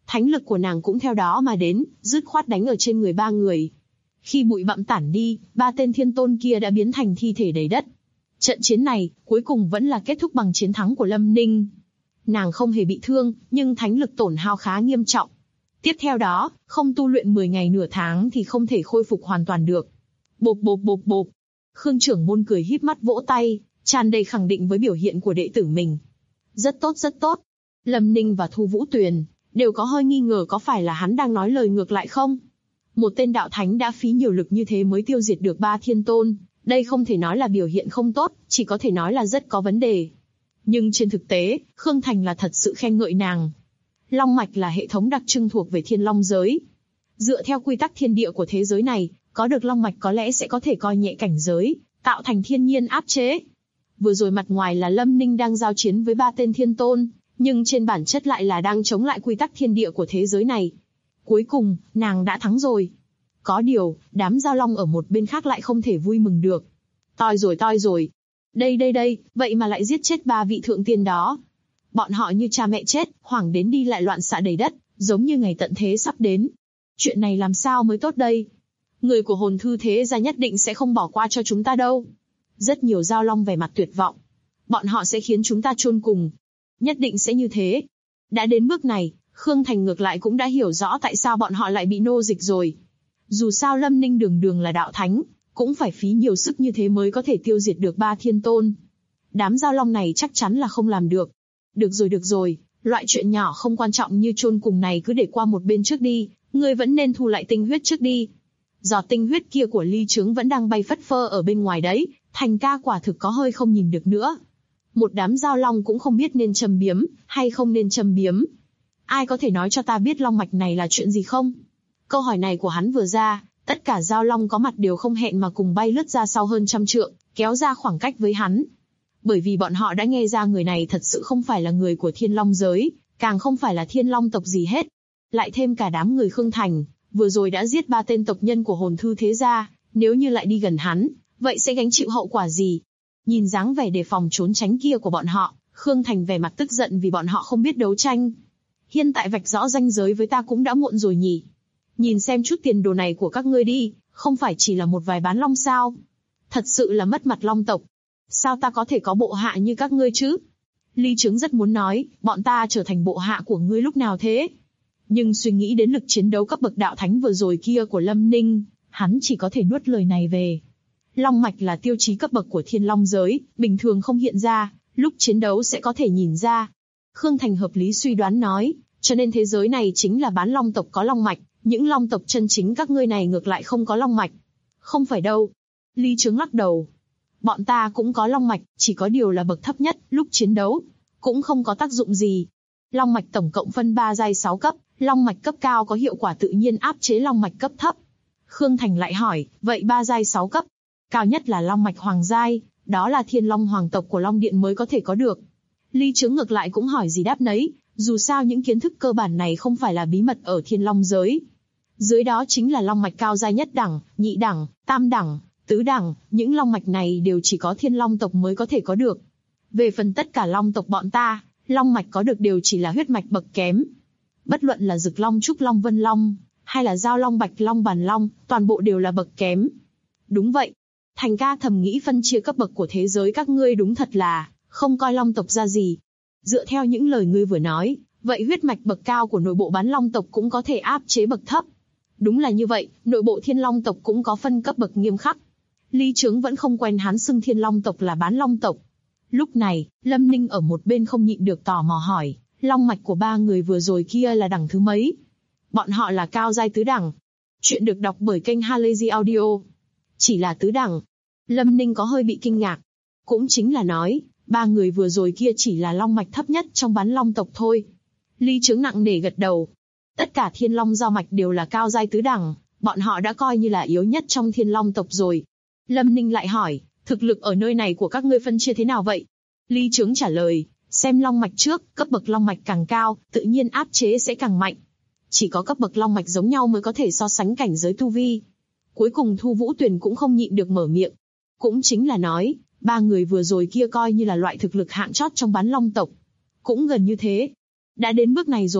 thánh lực của nàng cũng theo đó mà đến, dứt khoát đánh ở trên người ba người. Khi bụi bặm tản đi, ba tên thiên tôn kia đã biến thành thi thể đầy đất. Trận chiến này, cuối cùng vẫn là kết thúc bằng chiến thắng của Lâm Ninh. Nàng không hề bị thương, nhưng thánh lực tổn hao khá nghiêm trọng. Tiếp theo đó, không tu luyện 10 ngày nửa tháng thì không thể khôi phục hoàn toàn được. Bộp bộp bộp bộp. Khương trưởng môn cười híp mắt vỗ tay, tràn đầy khẳng định với biểu hiện của đệ tử mình. Rất tốt rất tốt. Lâm Ninh và Thu Vũ Tuyền đều có hơi nghi ngờ có phải là hắn đang nói lời ngược lại không? Một tên đạo thánh đã phí nhiều lực như thế mới tiêu diệt được 3 thiên tôn, đây không thể nói là biểu hiện không tốt, chỉ có thể nói là rất có vấn đề. Nhưng trên thực tế, Khương Thành là thật sự khen ngợi nàng. Long mạch là hệ thống đặc trưng thuộc về Thiên Long giới. Dựa theo quy tắc thiên địa của thế giới này, có được long mạch có lẽ sẽ có thể coi nhẹ cảnh giới, tạo thành thiên nhiên áp chế. Vừa rồi mặt ngoài là Lâm Ninh đang giao chiến với 3 tên thiên tôn, nhưng trên bản chất lại là đang chống lại quy tắc thiên địa của thế giới này. Cuối cùng, nàng đã thắng rồi. Có điều, đám giao long ở một bên khác lại không thể vui mừng được. Toi rồi. Đây, vậy mà lại giết chết 3 vị thượng tiên đó. Bọn họ như cha mẹ chết, hoảng đến đi lại loạn xạ đầy đất, giống như ngày tận thế sắp đến. Chuyện này làm sao mới tốt đây? Người của hồn thư thế gia nhất định sẽ không bỏ qua cho chúng ta đâu. Rất nhiều giao long vẻ mặt tuyệt vọng. Bọn họ sẽ khiến chúng ta chôn cùng. Nhất định sẽ như thế. Đã đến bước này, Khương Thành ngược lại cũng đã hiểu rõ tại sao bọn họ lại bị nô dịch rồi. Dù sao Lâm Ninh đường đường là đạo thánh, cũng phải phí nhiều sức như thế mới có thể tiêu diệt được 3 thiên tôn. Đám giao long này chắc chắn là không làm được. Được rồi, loại chuyện nhỏ không quan trọng như chôn cùng này cứ để qua một bên trước đi, ngươi vẫn nên thu lại tinh huyết trước đi. Giọt tinh huyết kia của Ly Trướng vẫn đang bay phất phơ ở bên ngoài đấy, Thành ca quả thực có hơi không nhìn được nữa. Một đám giao long cũng không biết nên châm biếm, hay không nên châm biếm. Ai có thể nói cho ta biết long mạch này là chuyện gì không? Câu hỏi này của hắn vừa ra, tất cả giao long có mặt đều không hẹn mà cùng bay lướt ra sau hơn 100 trượng, kéo ra khoảng cách với hắn. Bởi vì bọn họ đã nghe ra người này thật sự không phải là người của Thiên Long giới, càng không phải là Thiên Long tộc gì hết. Lại thêm cả đám người Khương Thành, vừa rồi đã giết 3 tên tộc nhân của hồn thư thế gia, nếu như lại đi gần hắn, vậy sẽ gánh chịu hậu quả gì? Nhìn dáng vẻ đề phòng trốn tránh kia của bọn họ, Khương Thành vẻ mặt tức giận vì bọn họ không biết đấu tranh. Hiện tại vạch rõ ranh giới với ta cũng đã muộn rồi nhỉ? Nhìn xem chút tiền đồ này của các ngươi đi, không phải chỉ là một vài bán long sao? Thật sự là mất mặt long tộc. Sao ta có thể có bộ hạ như các ngươi chứ? Ly Trướng rất muốn nói, bọn ta trở thành bộ hạ của ngươi lúc nào thế? Nhưng suy nghĩ đến lực chiến đấu cấp bậc đạo thánh vừa rồi kia của Lâm Ninh, hắn chỉ có thể nuốt lời này về. Long mạch là tiêu chí cấp bậc của Thiên Long giới, bình thường không hiện ra, lúc chiến đấu sẽ có thể nhìn ra. Khương Thành hợp lý suy đoán nói, cho nên thế giới này chính là bán long tộc có long mạch, những long tộc chân chính các ngươi này ngược lại không có long mạch. Không phải đâu. Ly Trướng lắc đầu. Bọn ta cũng có long mạch, chỉ có điều là bậc thấp nhất, lúc chiến đấu cũng không có tác dụng gì. Long mạch tổng cộng phân 3 giai 6 cấp, long mạch cấp cao có hiệu quả tự nhiên áp chế long mạch cấp thấp. Khương Thành lại hỏi, vậy 3 giai 6 cấp, cao nhất là long mạch hoàng giai, đó là Thiên Long hoàng tộc của Long Điện mới có thể có được. Ly Trướng ngược lại cũng hỏi gì đáp nấy, dù sao những kiến thức cơ bản này không phải là bí mật ở Thiên Long giới. Dưới đó chính là long mạch cao giai nhất đẳng, nhị đẳng, tam đẳng, tứ đẳng, những long mạch này đều chỉ có Thiên Long tộc mới có thể có được. Về phần tất cả long tộc bọn ta, long mạch có được đều chỉ là huyết mạch bậc kém. Bất luận là Dực Long, Trúc Long, Vân Long, hay là Giao Long, Bạch Long, Bàn Long, toàn bộ đều là bậc kém. Đúng vậy. Thành ca thầm nghĩ phân chia cấp bậc của thế giới các ngươi đúng thật là không coi long tộc ra gì. Dựa theo những lời ngươi vừa nói, vậy huyết mạch bậc cao của nội bộ bán long tộc cũng có thể áp chế bậc thấp. Đúng là như vậy, nội bộ Thiên Long tộc cũng có phân cấp bậc nghiêm khắc. Ly Trướng vẫn không quen hắn xưng Thiên Long tộc là bán long tộc. Lúc này, Lâm Ninh ở một bên không nhịn được tò mò hỏi, long mạch của 3 người vừa rồi kia là đẳng thứ mấy? Bọn họ là cao giai tứ đẳng. Chuyện được đọc bởi kênh Halazy Audio. Chỉ là tứ đẳng. Lâm Ninh có hơi bị kinh ngạc. Cũng chính là nói, 3 người vừa rồi kia chỉ là long mạch thấp nhất trong bán long tộc thôi. Ly Trướng nặng nề gật đầu. Tất cả Thiên Long giao mạch đều là cao giai tứ đẳng, bọn họ đã coi như là yếu nhất trong Thiên Long tộc rồi. Lâm Ninh lại hỏi, thực lực ở nơi này của các ngươi phân chia thế nào vậy? Ly Trướng trả lời, xem long mạch trước, cấp bậc long mạch càng cao, tự nhiên áp chế sẽ càng mạnh. Chỉ có cấp bậc long mạch giống nhau mới có thể so sánh cảnh giới tu vi. Cuối cùng Thu Vũ Tuyền cũng không nhịn được mở miệng. Cũng chính là nói, 3 người vừa rồi kia coi như là loại thực lực hạng chót trong bán long tộc. Cũng gần như thế. Đã đến bước này rồi,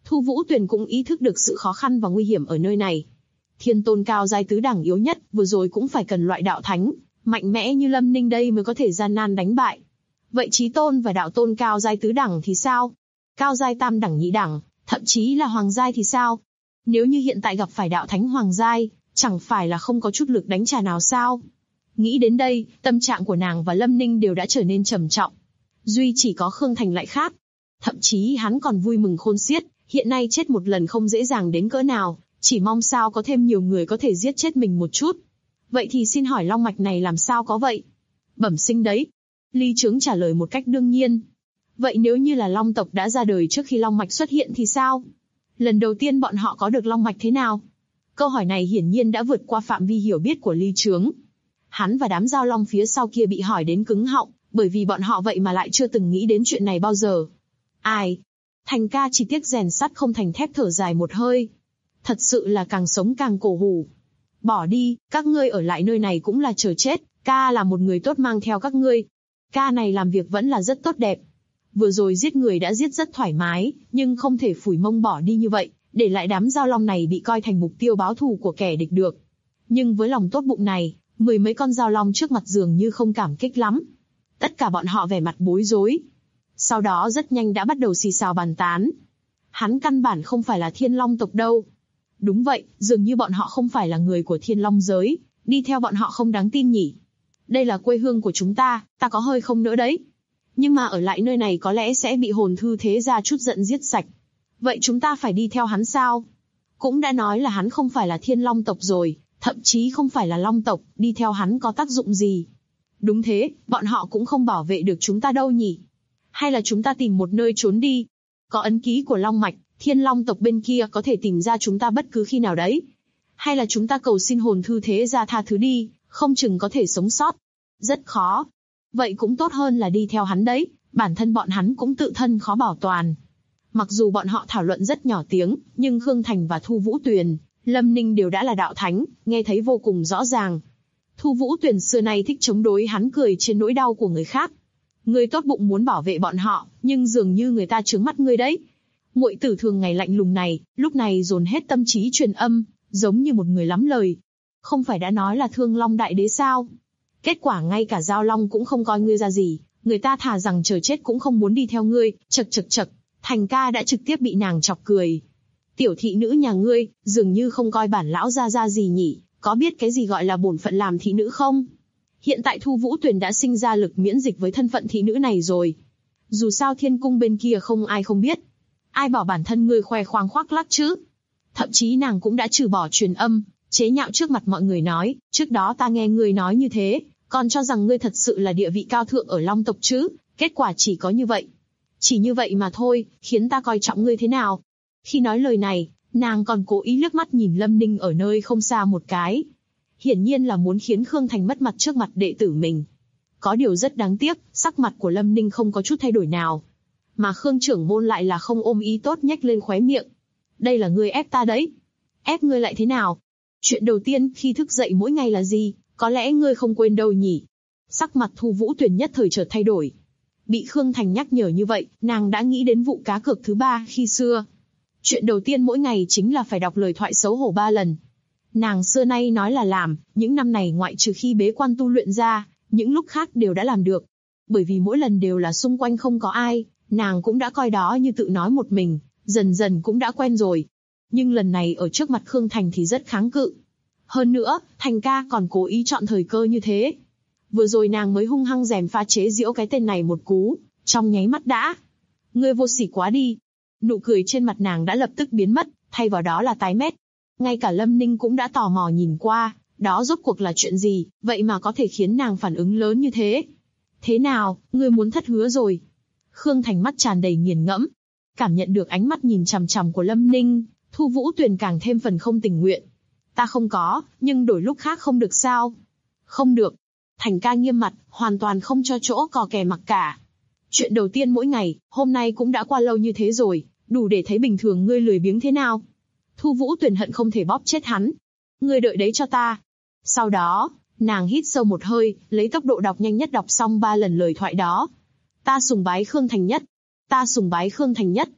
Thu Vũ Tuyền cũng ý thức được sự khó khăn và nguy hiểm ở nơi này. Thiên tôn cao giai tứ đẳng yếu nhất, vừa rồi cũng phải cần loại đạo thánh mạnh mẽ như Lâm Ninh đây mới có thể gian nan đánh bại. Vậy chí tôn và đạo tôn cao giai tứ đẳng thì sao? Cao giai tam đẳng nhị đẳng, thậm chí là hoàng giai thì sao? Nếu như hiện tại gặp phải đạo thánh hoàng giai, chẳng phải là không có chút lực đánh trả nào sao? Nghĩ đến đây, tâm trạng của nàng và Lâm Ninh đều đã trở nên trầm trọng. Duy chỉ có Khương Thành lại khác. Thậm chí hắn còn vui mừng khôn xiết, hiện nay chết một lần không dễ dàng đến cỡ nào, chỉ mong sao có thêm nhiều người có thể giết chết mình một chút. Vậy thì xin hỏi long mạch này làm sao có vậy? Bẩm sinh đấy. Ly Trướng trả lời một cách đương nhiên. Vậy nếu như là long tộc đã ra đời trước khi long mạch xuất hiện thì sao? Lần đầu tiên bọn họ có được long mạch thế nào? Câu hỏi này hiển nhiên đã vượt qua phạm vi hiểu biết của Ly Trướng. Hắn và đám giao long phía sau kia bị hỏi đến cứng họng, bởi vì bọn họ vậy mà lại chưa từng nghĩ đến chuyện này bao giờ. Ai? Thành ca chỉ tiếc rèn sắt không thành thép thở dài một hơi. Thật sự là càng sống càng cổ hủ. Bỏ đi, các ngươi ở lại nơi này cũng là chờ chết, ca là một người tốt mang theo các ngươi. Ca này làm việc vẫn là rất tốt đẹp. Vừa rồi giết người đã giết rất thoải mái, nhưng không thể phủi mông bỏ đi như vậy, để lại đám giao long này bị coi thành mục tiêu báo thù của kẻ địch được. Nhưng với lòng tốt bụng này, 10 mấy con giao long trước mặt dường như không cảm kích lắm. Tất cả bọn họ vẻ mặt bối rối. Sau đó rất nhanh đã bắt đầu xì xào bàn tán. Hắn căn bản không phải là thiên long tộc đâu. Đúng vậy, dường như bọn họ không phải là người của thiên long giới, đi theo bọn họ không đáng tin nhỉ. Đây là quê hương của chúng ta có hơi không nỡ đấy. Nhưng mà ở lại nơi này có lẽ sẽ bị hồn thư thế gia chút giận giết sạch. Vậy chúng ta phải đi theo hắn sao? Cũng đã nói là hắn không phải là thiên long tộc rồi, thậm chí không phải là long tộc, đi theo hắn có tác dụng gì? Đúng thế, bọn họ cũng không bảo vệ được chúng ta đâu nhỉ? Hay là chúng ta tìm một nơi trốn đi? Có ấn ký của long mạch, thiên long tộc bên kia có thể tìm ra chúng ta bất cứ khi nào đấy. Hay là chúng ta cầu xin hồn thư thế gia tha thứ đi, không chừng có thể sống sót. Rất khó. Vậy cũng tốt hơn là đi theo hắn đấy, bản thân bọn hắn cũng tự thân khó bảo toàn. Mặc dù bọn họ thảo luận rất nhỏ tiếng, nhưng Khương Thành và Thu Vũ Tuyền, Lâm Ninh đều đã là đạo thánh, nghe thấy vô cùng rõ ràng. Thu Vũ Tuyền xưa nay thích chống đối hắn cười trên nỗi đau của người khác. Ngươi tốt bụng muốn bảo vệ bọn họ, nhưng dường như người ta trướng mắt ngươi đấy. Muội tử thường ngày lạnh lùng này, lúc này dồn hết tâm trí truyền âm, giống như một người lắm lời. Không phải đã nói là Thương Long Đại Đế sao? Kết quả ngay cả Giao Long cũng không coi ngươi ra gì, người ta thà rằng chờ chết cũng không muốn đi theo ngươi. Chậc. Thành ca đã trực tiếp bị nàng chọc cười. Tiểu thị nữ nhà ngươi, dường như không coi bản lão ra gì nhỉ, có biết cái gì gọi là bổn phận làm thị nữ không? Hiện tại Thu Vũ Tuyền đã sinh ra lực miễn dịch với thân phận thị nữ này rồi. Dù sao thiên cung bên kia không ai không biết. Ai bảo bản thân ngươi khoe khoang khoác lác chứ? Thậm chí nàng cũng đã trừ bỏ truyền âm, chế nhạo trước mặt mọi người nói, trước đó ta nghe ngươi nói như thế, còn cho rằng ngươi thật sự là địa vị cao thượng ở Long tộc chứ, kết quả chỉ có như vậy. Chỉ như vậy mà thôi, khiến ta coi trọng ngươi thế nào? Khi nói lời này, nàng còn cố ý liếc mắt nhìn Lâm Ninh ở nơi không xa một cái. Hiển nhiên là muốn khiến Khương Thành mất mặt trước mặt đệ tử mình. Có điều rất đáng tiếc, sắc mặt của Lâm Ninh không có chút thay đổi nào. Mà Khương trưởng môn lại là không ôm ý tốt nhếch lên khóe miệng. Đây là ngươi ép ta đấy. Ép ngươi lại thế nào? Chuyện đầu tiên khi thức dậy mỗi ngày là gì? Có lẽ ngươi không quên đâu nhỉ? Sắc mặt Thu Vũ Tuyền nhất thời chợt thay đổi. Bị Khương Thành nhắc nhở như vậy, nàng đã nghĩ đến vụ cá cược thứ 3 khi xưa. Chuyện đầu tiên mỗi ngày chính là phải đọc lời thoại xấu hổ 3 lần. Nàng xưa nay nói là làm, những năm này ngoại trừ khi bế quan tu luyện ra, những lúc khác đều đã làm được. Bởi vì mỗi lần đều là xung quanh không có ai, nàng cũng đã coi đó như tự nói một mình, dần dần cũng đã quen rồi. Nhưng lần này ở trước mặt Khương Thành thì rất kháng cự. Hơn nữa, Thành ca còn cố ý chọn thời cơ như thế. Vừa rồi nàng mới hung hăng gièm pha chế giễu cái tên này một cú, trong nháy mắt đã. Ngươi vô sỉ quá đi. Nụ cười trên mặt nàng đã lập tức biến mất, thay vào đó là tái mét. Ngay cả Lâm Ninh cũng đã tò mò nhìn qua, đó rốt cuộc là chuyện gì, vậy mà có thể khiến nàng phản ứng lớn như thế. Thế nào, ngươi muốn thất hứa rồi? Khương Thành mắt tràn đầy nghiền ngẫm. Cảm nhận được ánh mắt nhìn chằm chằm của Lâm Ninh, Thu Vũ Tuyền càng thêm phần không tình nguyện. Ta không có, nhưng đổi lúc khác không được sao? Không được. Thành ca nghiêm mặt, hoàn toàn không cho chỗ cò kè mặc cả. Chuyện đầu tiên mỗi ngày, hôm nay cũng đã qua lâu như thế rồi, đủ để thấy bình thường ngươi lười biếng thế nào. Thu Vũ Tuyền hận không thể bóp chết hắn. Ngươi đợi đấy cho ta. Sau đó, nàng hít sâu một hơi, lấy tốc độ đọc nhanh nhất đọc xong 3 lần lời thoại đó. Ta sùng bái Khương Thành nhất. Ta sùng bái Khương Thành nhất.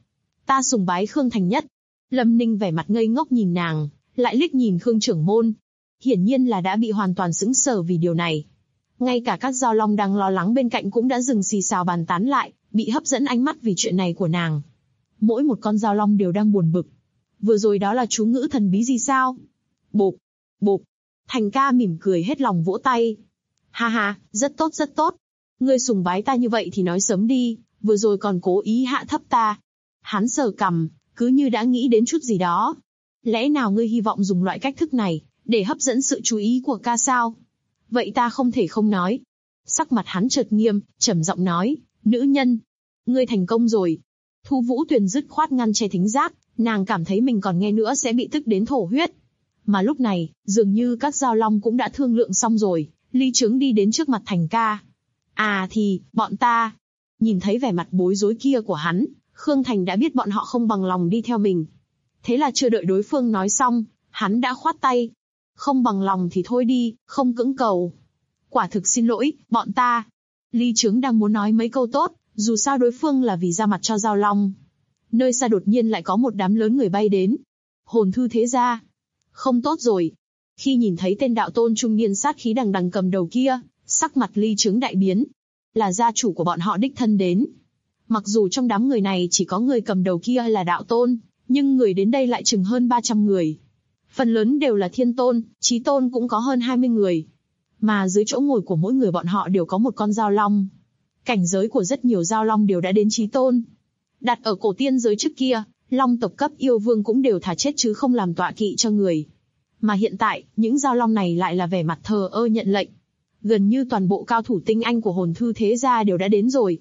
Ta sùng bái Khương Thành nhất. Lâm Ninh vẻ mặt ngây ngốc nhìn nàng, lại liếc nhìn Khương trưởng môn. Hiển nhiên là đã bị hoàn toàn sững sờ vì điều này. Ngay cả các giao long đang lo lắng bên cạnh cũng đã dừng xì xào bàn tán lại, bị hấp dẫn ánh mắt vì chuyện này của nàng. Mỗi một con giao long đều đang buồn bực. Vừa rồi đó là chú ngữ thần bí gì sao? Bộp, bộp. Thành ca mỉm cười hết lòng vỗ tay. Ha ha, rất tốt rất tốt. Ngươi sùng bái ta như vậy thì nói sớm đi, vừa rồi còn cố ý hạ thấp ta. Hắn sờ cằm, cứ như đã nghĩ đến chút gì đó. Lẽ nào ngươi hy vọng dùng loại cách thức này, để hấp dẫn sự chú ý của ca sao? Vậy ta không thể không nói. Sắc mặt hắn chợt nghiêm, trầm giọng nói, nữ nhân, ngươi thành công rồi. Thu Vũ Tuyền dứt khoát ngăn che thính giác, nàng cảm thấy mình còn nghe nữa sẽ bị tức đến thổ huyết. Mà lúc này, dường như các giao long cũng đã thương lượng xong rồi, Ly Trướng đi đến trước mặt Thành ca. À thì, bọn ta. Nhìn thấy vẻ mặt bối rối kia của hắn, Khương Thành đã biết bọn họ không bằng lòng đi theo mình. Thế là chưa đợi đối phương nói xong, hắn đã khoát tay. Không bằng lòng thì thôi đi, không cưỡng cầu. Quả thực xin lỗi, bọn ta. Ly Trướng đang muốn nói mấy câu tốt, dù sao đối phương là vì ra mặt cho giao long. Nơi xa đột nhiên lại có một đám lớn người bay đến. Hồn Thư thế gia. Không tốt rồi. Khi nhìn thấy tên đạo tôn trung niên sát khí đằng đằng cầm đầu kia, sắc mặt Ly Trướng đại biến. Là gia chủ của bọn họ đích thân đến. Mặc dù trong đám người này chỉ có người cầm đầu kia là đạo tôn, nhưng người đến đây lại chừng hơn 300 người. Phần lớn đều là thiên tôn, chí tôn cũng có hơn 20 người. Mà dưới chỗ ngồi của mỗi người bọn họ đều có một con giao long. Cảnh giới của rất nhiều giao long đều đã đến chí tôn. Đặt ở cổ tiên giới trước kia, long tộc cấp yêu vương cũng đều thà chết chứ không làm tọa kỵ cho người. Mà hiện tại, những giao long này lại là vẻ mặt thờ ơ nhận lệnh. Gần như toàn bộ cao thủ tinh anh của Hồn Thư thế gia đều đã đến rồi.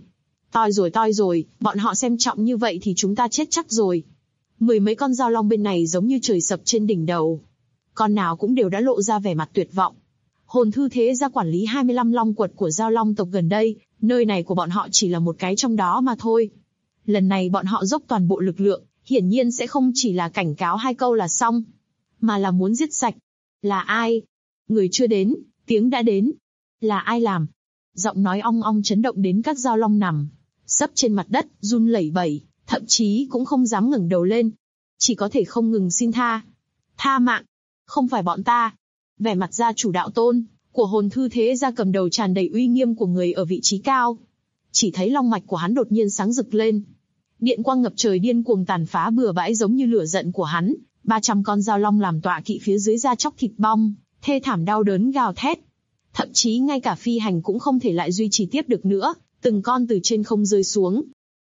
Toi rồi, bọn họ xem trọng như vậy thì chúng ta chết chắc rồi. Mười mấy con giao long bên này giống như trời sập trên đỉnh đầu. Con nào cũng đều đã lộ ra vẻ mặt tuyệt vọng. Hồn Thư thế gia quản lý 25 long quật của giao long tộc gần đây, nơi này của bọn họ chỉ là một cái trong đó mà thôi. Lần này bọn họ dốc toàn bộ lực lượng, hiển nhiên sẽ không chỉ là cảnh cáo 2 câu là xong, mà là muốn giết sạch. Là ai? Người chưa đến, tiếng đã đến. Là ai làm? Giọng nói ong ong chấn động đến các giao long nằm sấp trên mặt đất, run lẩy bẩy, thậm chí cũng không dám ngẩng đầu lên. Chỉ có thể không ngừng xin tha. Tha mạng. Không phải bọn ta. Vẻ mặt gia chủ đạo tôn của Hồn Thư thế gia cầm đầu tràn đầy uy nghiêm của người ở vị trí cao. Chỉ thấy long mạch của hắn đột nhiên sáng rực lên. Điện quang ngập trời điên cuồng tàn phá bừa bãi giống như lửa giận của hắn. 300 con giao long làm tọa kỵ phía dưới da chóc thịt bong, thê thảm đau đớn gào thét. Thậm chí ngay cả phi hành cũng không thể lại duy trì tiếp được nữa, từng con từ trên không rơi xuống.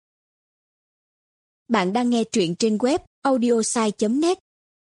Bạn đang nghe truyện trên web audiosai.net.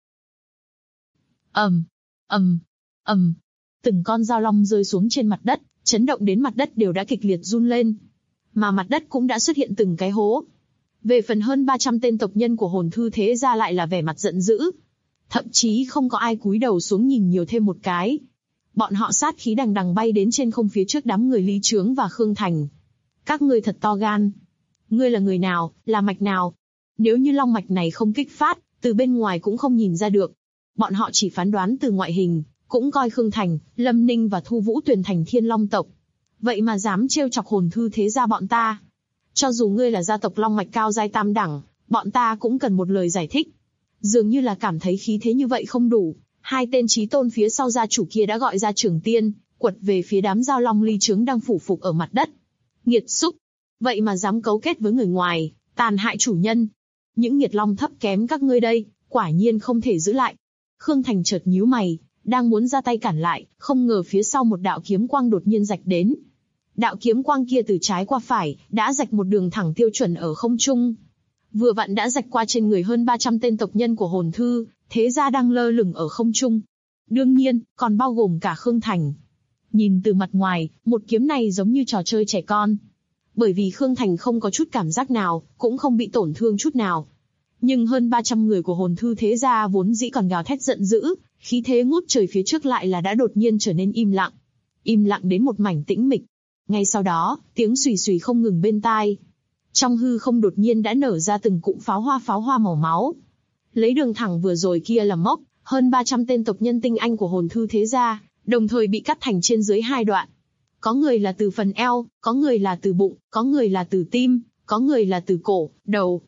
Từng con giao long rơi xuống trên mặt đất, chấn động đến mặt đất đều đã kịch liệt run lên. Mà mặt đất cũng đã xuất hiện từng cái hố. Về phần hơn 300 tên tộc nhân của Hồn Thư thế gia lại là vẻ mặt giận dữ. Thậm chí không có ai cúi đầu xuống nhìn nhiều thêm một cái. Bọn họ sát khí đằng đằng bay đến trên không phía trước đám người Lý Trướng và Khương Thành. Các ngươi thật to gan. Ngươi là người nào, là mạch nào? Nếu như long mạch này không kích phát, từ bên ngoài cũng không nhìn ra được. Bọn họ chỉ phán đoán từ ngoại hình, cũng coi Khương Thành, Lâm Ninh và Thu Vũ Tuyền thành thiên long tộc. Vậy mà dám trêu chọc Hồn Thư thế gia bọn ta. Cho dù ngươi là gia tộc long mạch cao giai tam đẳng, bọn ta cũng cần một lời giải thích. Dường như là cảm thấy khí thế như vậy không đủ. 2 tên chí tôn phía sau gia chủ kia đã gọi ra trưởng tiên, quật về phía đám giao long Ly Trướng đang phủ phục ở mặt đất. Nghiệt xúc! Vậy mà dám cấu kết với người ngoài, tàn hại chủ nhân. Những nghiệt long thấp kém các ngươi đây, quả nhiên không thể giữ lại. Khương Thành chợt nhíu mày, đang muốn ra tay cản lại, không ngờ phía sau một đạo kiếm quang đột nhiên rạch đến. Đạo kiếm quang kia từ trái qua phải, đã rạch một đường thẳng tiêu chuẩn ở không trung. Vừa vặn đã rạch qua trên người hơn 300 tên tộc nhân của Hồn Thư thế gia đang lơ lửng ở không trung. Đương nhiên, còn bao gồm cả Khương Thành. Nhìn từ mặt ngoài, một kiếm này giống như trò chơi trẻ con. Bởi vì Khương Thành không có chút cảm giác nào, cũng không bị tổn thương chút nào. Nhưng hơn 300 người của Hồn Thư thế gia vốn dĩ còn gào thét giận dữ, khí thế ngút trời phía trước lại là đã đột nhiên trở nên im lặng. Im lặng đến một mảnh tĩnh mịch. Ngay sau đó, tiếng xùy xùy không ngừng bên tai. Trong hư không đột nhiên đã nở ra từng cụm pháo hoa màu máu. Lấy đường thẳng vừa rồi kia làm mốc, hơn 300 tên tộc nhân tinh anh của Hồn Thư thế gia, đồng thời bị cắt thành trên dưới 2 đoạn. Có người là từ phần eo, có người là từ bụng, có người là từ tim, có người là từ cổ, đầu.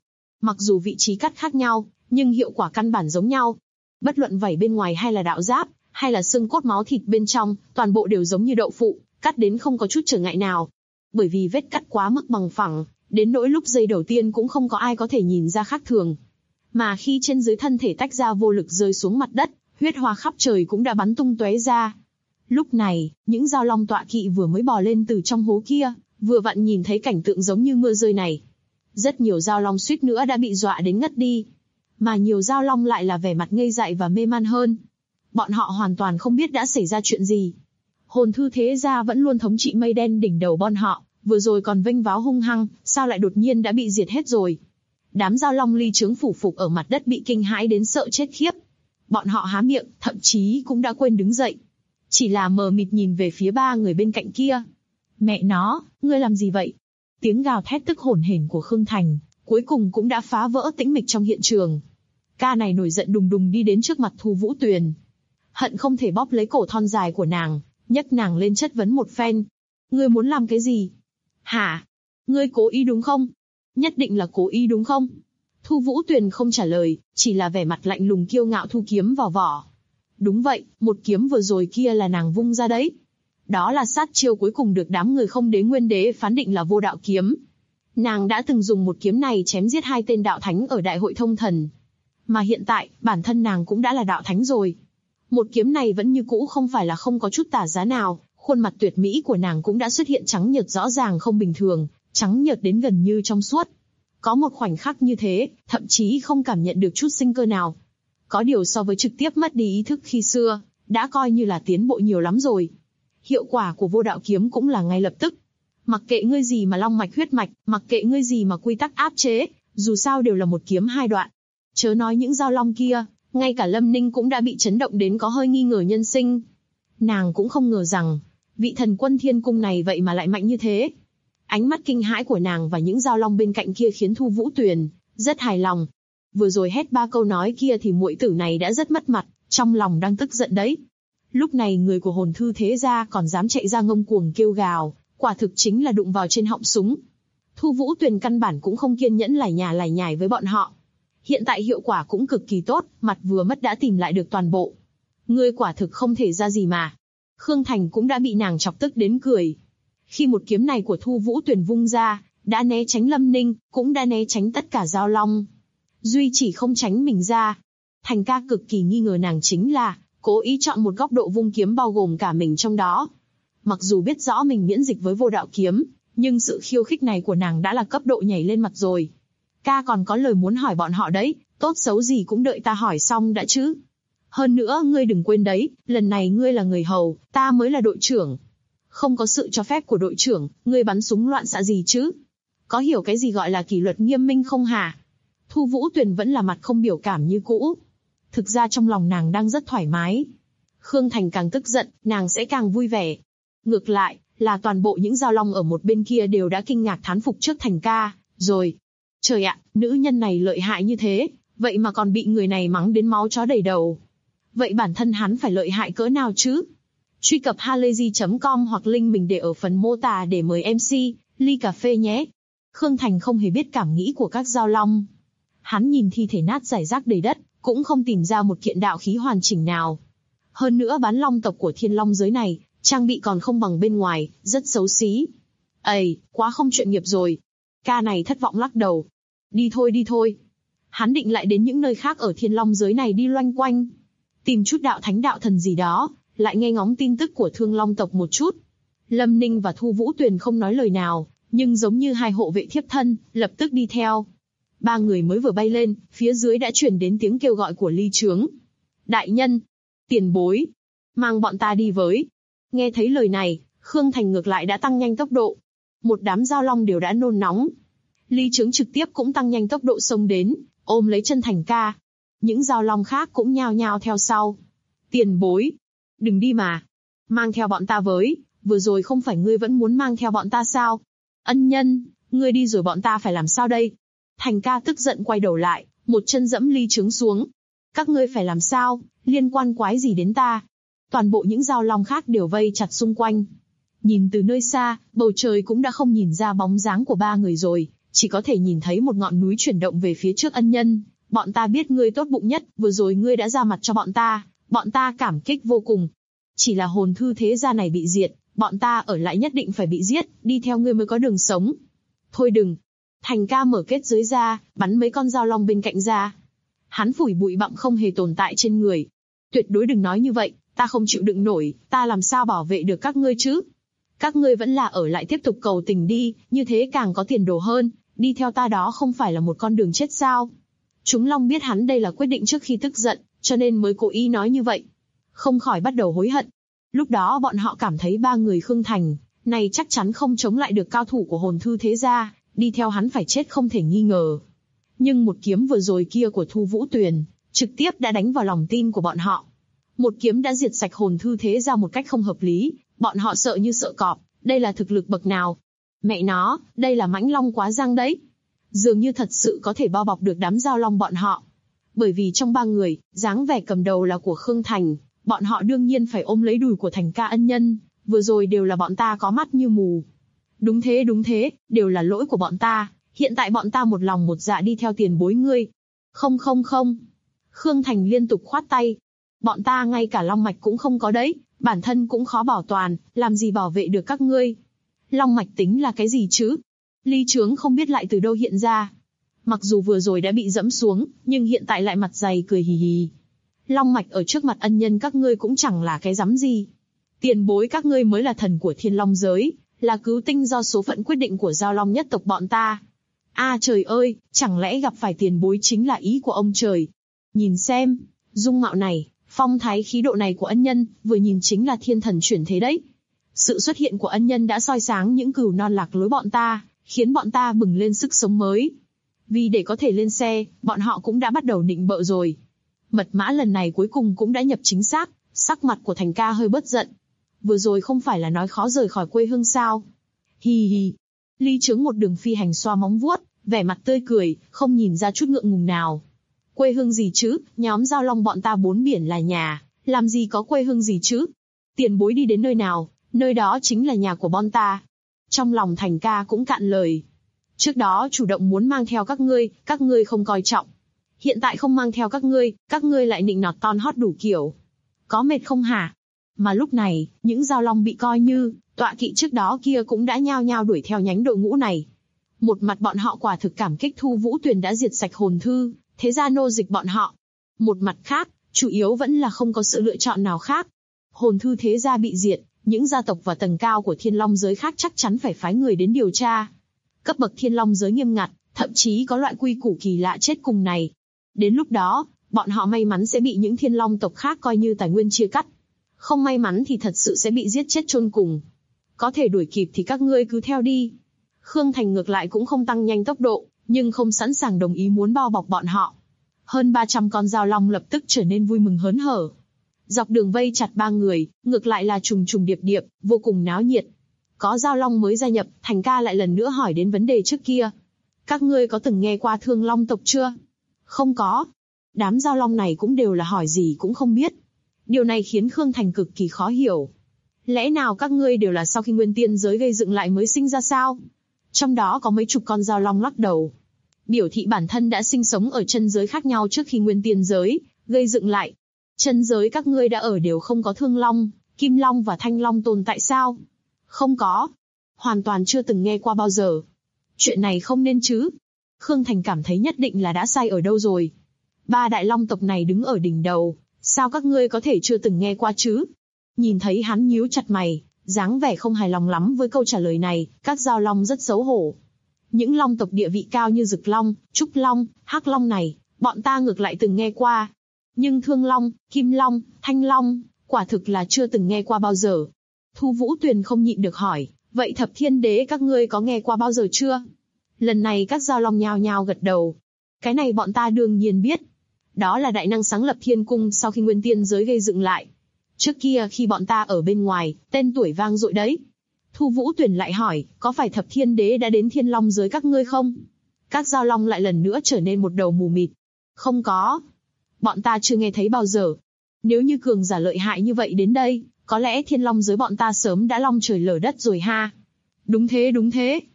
Mặc dù vị trí cắt khác nhau, nhưng hiệu quả căn bản giống nhau. Bất luận vảy bên ngoài hay là đạo giáp, hay là xương cốt máu thịt bên trong, toàn bộ đều giống như đậu phụ, cắt đến không có chút trở ngại nào. Bởi vì vết cắt quá mức bằng phẳng, đến nỗi lúc giây đầu tiên cũng không có ai có thể nhìn ra khác thường. Mà khi trên dưới thân thể tách ra vô lực rơi xuống mặt đất, huyết hoa khắp trời cũng đã bắn tung tóe ra. Lúc này, những dao long tọa kỵ vừa mới bò lên từ trong hố kia, vừa vặn nhìn thấy cảnh tượng giống như mưa rơi này. Rất nhiều dao long suýt nữa đã bị dọa đến ngất đi. Mà nhiều dao long lại là vẻ mặt ngây dại và mê man hơn. Bọn họ hoàn toàn không biết đã xảy ra chuyện gì. Hồn thư thế gia vẫn luôn thống trị mây đen đỉnh đầu bọn họ, vừa rồi còn vênh váo hung hăng, sao lại đột nhiên đã bị diệt hết rồi. Đám dao long ly chướng phủ phục ở mặt đất bị kinh hãi đến sợ chết khiếp. Bọn họ há miệng, thậm chí cũng đã quên đứng dậy. Chỉ là mờ mịt nhìn về phía ba người bên cạnh kia. Mẹ nó, ngươi làm gì vậy? Tiếng gào thét tức hổn hển của Khương Thành, cuối cùng cũng đã phá vỡ tĩnh mịch trong hiện trường. Ca này nổi giận đùng đùng đi đến trước mặt Thu Vũ Tuyền. Hận không thể bóp lấy cổ thon dài của nàng, nhấc nàng lên chất vấn một phen. Ngươi muốn làm cái gì? Hả? Ngươi cố ý đúng không? Nhất định là cố ý đúng không? Thu Vũ Tuyền không trả lời, chỉ là vẻ mặt lạnh lùng kiêu ngạo thu kiếm vào vỏ. Đúng vậy, một kiếm vừa rồi kia là nàng vung ra đấy. Đó là sát chiêu cuối cùng được đám người Không Đế Nguyên Đế phán định là Vô Đạo Kiếm. Nàng đã từng dùng một kiếm này chém giết 2 tên đạo thánh ở Đại hội Thông Thần. Mà hiện tại, bản thân nàng cũng đã là đạo thánh rồi. Một kiếm này vẫn như cũ không phải là không có chút tả giá nào, khuôn mặt tuyệt mỹ của nàng cũng đã xuất hiện trắng nhợt rõ ràng không bình thường, trắng nhợt đến gần như trong suốt. Có một khoảnh khắc như thế, thậm chí không cảm nhận được chút sinh cơ nào. Có điều so với trực tiếp mất đi ý thức khi xưa, đã coi như là tiến bộ nhiều lắm rồi. Hiệu quả của Vô Đạo Kiếm cũng là ngay lập tức. Mặc kệ ngươi gì mà long mạch huyết mạch, mặc kệ ngươi gì mà quy tắc áp chế, dù sao đều là một kiếm 2 đoạn. Chớ nói những dao long kia, ngay cả Lâm Ninh cũng đã bị chấn động đến có hơi nghi ngờ nhân sinh. Nàng cũng không ngờ rằng, vị thần quân thiên cung này vậy mà lại mạnh như thế. Ánh mắt kinh hãi của nàng và những dao long bên cạnh kia khiến Thu Vũ Tuyền rất hài lòng. Vừa rồi hét 3 câu nói kia thì muội tử này đã rất mất mặt, trong lòng đang tức giận đấy. Lúc này người của hồn thư thế gia còn dám chạy ra ngông cuồng kêu gào, quả thực chính là đụng vào trên họng súng. Thu Vũ Tuyền căn bản cũng không kiên nhẫn lải nhải với bọn họ. Hiện tại hiệu quả cũng cực kỳ tốt, mặt vừa mất đã tìm lại được toàn bộ. Ngươi quả thực không thể ra gì mà. Khương Thành cũng đã bị nàng chọc tức đến cười. Khi một kiếm này của Thu Vũ Tuyền vung ra, đã né tránh Lâm Ninh, cũng đã né tránh tất cả dao long. Duy chỉ không tránh mình ra. Thành ca cực kỳ nghi ngờ nàng chính là cố ý chọn một góc độ vung kiếm bao gồm cả mình trong đó. Mặc dù biết rõ mình miễn dịch với Vô Đạo Kiếm, nhưng sự khiêu khích này của nàng đã là cấp độ nhảy lên mặt rồi. Ca còn có lời muốn hỏi bọn họ đấy, tốt xấu gì cũng đợi ta hỏi xong đã chứ. Hơn nữa ngươi đừng quên đấy, lần này ngươi là người hầu, ta mới là đội trưởng. Không có sự cho phép của đội trưởng, ngươi bắn súng loạn xạ gì chứ? Có hiểu cái gì gọi là kỷ luật nghiêm minh không hả? Thu Vũ Tuyền vẫn là mặt không biểu cảm như cũ. Thực ra trong lòng nàng đang rất thoải mái. Khương Thành càng tức giận, nàng sẽ càng vui vẻ. Ngược lại, là toàn bộ những dao long ở một bên kia đều đã kinh ngạc thán phục trước Thành ca, rồi. Trời ạ, nữ nhân này lợi hại như thế, vậy mà còn bị người này mắng đến máu chó đầy đầu. Vậy bản thân hắn phải lợi hại cỡ nào chứ? Truy cập halayzi.com hoặc link mình để ở phần mô tả để mời MC, ly cà phê nhé. Khương Thành không hề biết cảm nghĩ của các dao long. Hắn nhìn thi thể nát rải rác đầy đất, cũng không tìm ra một kiện đạo khí hoàn chỉnh nào. Hơn nữa bán long tộc của thiên long giới này, trang bị còn không bằng bên ngoài, rất xấu xí. Ây, quá không chuyên nghiệp rồi. Ca này thất vọng lắc đầu. Đi thôi. Hắn định lại đến những nơi khác ở thiên long giới này đi loanh quanh. Tìm chút đạo thánh đạo thần gì đó, lại nghe ngóng tin tức của thương long tộc một chút. Lâm Ninh và Thu Vũ Tuyền không nói lời nào, nhưng giống như 2 hộ vệ thiếp thân, lập tức đi theo. 3 người mới vừa bay lên, phía dưới đã truyền đến tiếng kêu gọi của Ly Chướng. Đại nhân, tiền bối, mang bọn ta đi với. Nghe thấy lời này, Khương Thành ngược lại đã tăng nhanh tốc độ. Một đám dao long đều đã nôn nóng. Ly Chướng trực tiếp cũng tăng nhanh tốc độ xông đến, ôm lấy chân Thành ca. Những dao long khác cũng nhao nhao theo sau. Tiền bối, đừng đi mà. Mang theo bọn ta với, vừa rồi không phải ngươi vẫn muốn mang theo bọn ta sao? Ân nhân, ngươi đi rồi bọn ta phải làm sao đây? Thành ca tức giận quay đầu lại, một chân dẫm Ly Chướng xuống. Các ngươi phải làm sao, liên quan quái gì đến ta? Toàn bộ những dao long khác đều vây chặt xung quanh. Nhìn từ nơi xa, bầu trời cũng đã không nhìn ra bóng dáng của 3 người rồi, chỉ có thể nhìn thấy một ngọn núi chuyển động về phía trước ân nhân. Bọn ta biết ngươi tốt bụng nhất, vừa rồi ngươi đã ra mặt cho bọn ta cảm kích vô cùng. Chỉ là hồn thư thế gia này bị diệt, bọn ta ở lại nhất định phải bị giết, đi theo ngươi mới có đường sống. Thôi đừng. Thành ca mở kết giới ra, bắn mấy con dao long bên cạnh ra. Hắn phủi bụi bặm không hề tồn tại trên người. Tuyệt đối đừng nói như vậy, ta không chịu đựng nổi, ta làm sao bảo vệ được các ngươi chứ? Các ngươi vẫn là ở lại tiếp tục cầu tình đi, như thế càng có tiền đồ hơn, đi theo ta đó không phải là một con đường chết sao? Chúng long biết hắn đây là quyết định trước khi tức giận, cho nên mới cố ý nói như vậy. Không khỏi bắt đầu hối hận. Lúc đó bọn họ cảm thấy ba người Khương Thành này chắc chắn không chống lại được cao thủ của hồn thư thế gia, đi theo hắn phải chết không thể nghi ngờ. Nhưng một kiếm vừa rồi kia của Thu Vũ Tuyền, trực tiếp đã đánh vào lòng tin của bọn họ. Một kiếm đã diệt sạch hồn thư thế gia một cách không hợp lý, bọn họ sợ như sợ cọp, đây là thực lực bậc nào? Mẹ nó, đây là mãnh long quá giang đấy. Dường như thật sự có thể bao bọc được đám giao long bọn họ. Bởi vì trong ba người, dáng vẻ cầm đầu là của Khương Thành, bọn họ đương nhiên phải ôm lấy đùi của Thành ca ân nhân, vừa rồi đều là bọn ta có mắt như mù. Đúng thế, đều là lỗi của bọn ta, hiện tại bọn ta một lòng một dạ đi theo tiền bối ngươi. Không. Khương Thành liên tục khoát tay. Bọn ta ngay cả long mạch cũng không có đấy, bản thân cũng khó bảo toàn, làm gì bảo vệ được các ngươi. Long mạch tính là cái gì chứ? Ly Chướng không biết lại từ đâu hiện ra. Mặc dù vừa rồi đã bị dẫm xuống, nhưng hiện tại lại mặt dày cười hì hì. Long mạch ở trước mặt ân nhân các ngươi cũng chẳng là cái rắm gì. Tiền bối các ngươi mới là thần của thiên long giới, là cứu tinh do số phận quyết định của giao long nhất tộc bọn ta. Trời ơi, chẳng lẽ gặp phải tiền bối chính là ý của ông trời. Nhìn xem, dung mạo này, phong thái khí độ này của ân nhân, vừa nhìn chính là thiên thần chuyển thế đấy. Sự xuất hiện của ân nhân đã soi sáng những cừu non lạc lối bọn ta, khiến bọn ta bừng lên sức sống mới. Vì để có thể lên xe, bọn họ cũng đã bắt đầu nịnh bợ rồi. Mật mã lần này cuối cùng cũng đã nhập chính xác, sắc mặt của Thành ca hơi bớt giận. Vừa rồi không phải là nói khó rời khỏi quê hương sao? Hi hi. Ly Chướng một đường phi hành xoa móng vuốt, vẻ mặt tươi cười, không nhìn ra chút ngượng ngùng nào. Quê hương gì chứ, nhóm giao long bọn ta bốn biển là nhà, làm gì có quê hương gì chứ? Tiền bối đi đến nơi nào, nơi đó chính là nhà của bọn ta. Trong lòng Thành ca cũng cạn lời. Trước đó chủ động muốn mang theo các ngươi không coi trọng. Hiện tại không mang theo các ngươi lại nịnh nọt ton hót đủ kiểu. Có mệt không hả? Mà lúc này, những giao long bị coi như tọa kỵ trước đó kia cũng đã nhao nhao đuổi theo nhánh đội ngũ này. Một mặt bọn họ quả thực cảm kích Thu Vũ Tuyền đã diệt sạch hồn thư, thế ra nô dịch bọn họ. Một mặt khác, chủ yếu vẫn là không có sự lựa chọn nào khác. Hồn thư thế gia bị diệt, những gia tộc và tầng cao của thiên long giới khác chắc chắn phải phái người đến điều tra. Cấp bậc thiên long giới nghiêm ngặt, thậm chí có loại quy củ kỳ lạ chết cùng này. Đến lúc đó, bọn họ may mắn sẽ bị những thiên long tộc khác coi như tài nguyên chia cắt. Không may mắn thì thật sự sẽ bị giết chết chôn cùng. Có thể đuổi kịp thì các ngươi cứ theo đi. Khương Thành ngược lại cũng không tăng nhanh tốc độ, nhưng không sẵn sàng đồng ý muốn bao bọc bọn họ. Hơn 300 con giao long lập tức trở nên vui mừng hớn hở. Dọc đường vây chặt ba người, ngược lại là trùng trùng điệp điệp, vô cùng náo nhiệt. Có giao long mới gia nhập, Thành ca lại lần nữa hỏi đến vấn đề trước kia. Các ngươi có từng nghe qua Thương Long tộc chưa? Không có. Đám giao long này cũng đều là hỏi gì cũng không biết. Điều này khiến Khương Thành cực kỳ khó hiểu. Lẽ nào các ngươi đều là sau khi nguyên tiên giới gây dựng lại mới sinh ra sao? Trong đó có mấy chục con giao long lắc đầu. Biểu thị bản thân đã sinh sống ở chân giới khác nhau trước khi nguyên tiên giới gây dựng lại. Chân giới các ngươi đã ở đều không có Thương Long, Kim Long và Thanh Long tồn tại sao? Không có. Hoàn toàn chưa từng nghe qua bao giờ. Chuyện này không nên chứ. Khương Thành cảm thấy nhất định là đã sai ở đâu rồi. Ba đại long tộc này đứng ở đỉnh đầu, sao các ngươi có thể chưa từng nghe qua chứ? Nhìn thấy hắn nhíu chặt mày, dáng vẻ không hài lòng lắm với câu trả lời này, các giao long rất xấu hổ. Những long tộc địa vị cao như Dực Long, Trúc Long, Hắc Long này, bọn ta ngược lại từng nghe qua. Nhưng Thương Long, Kim Long, Thanh Long, quả thực là chưa từng nghe qua bao giờ. Thu Vũ Tuyền không nhịn được hỏi, vậy Thập Thiên Đế các ngươi có nghe qua bao giờ chưa? Lần này các giao long nhao nhao gật đầu. Cái này bọn ta đương nhiên biết. Đó là đại năng sáng lập thiên cung sau khi nguyên tiên giới gây dựng lại. Trước kia khi bọn ta ở bên ngoài, tên tuổi vang dội đấy. Thu Vũ Tuyền lại hỏi, có phải Thập Thiên Đế đã đến thiên long giới các ngươi không? Các giao long lại lần nữa trở nên một đầu mù mịt. Không có. Bọn ta chưa nghe thấy bao giờ. Nếu như cường giả lợi hại như vậy đến đây, có lẽ thiên long giới bọn ta sớm đã long trời lở đất rồi ha. Đúng thế.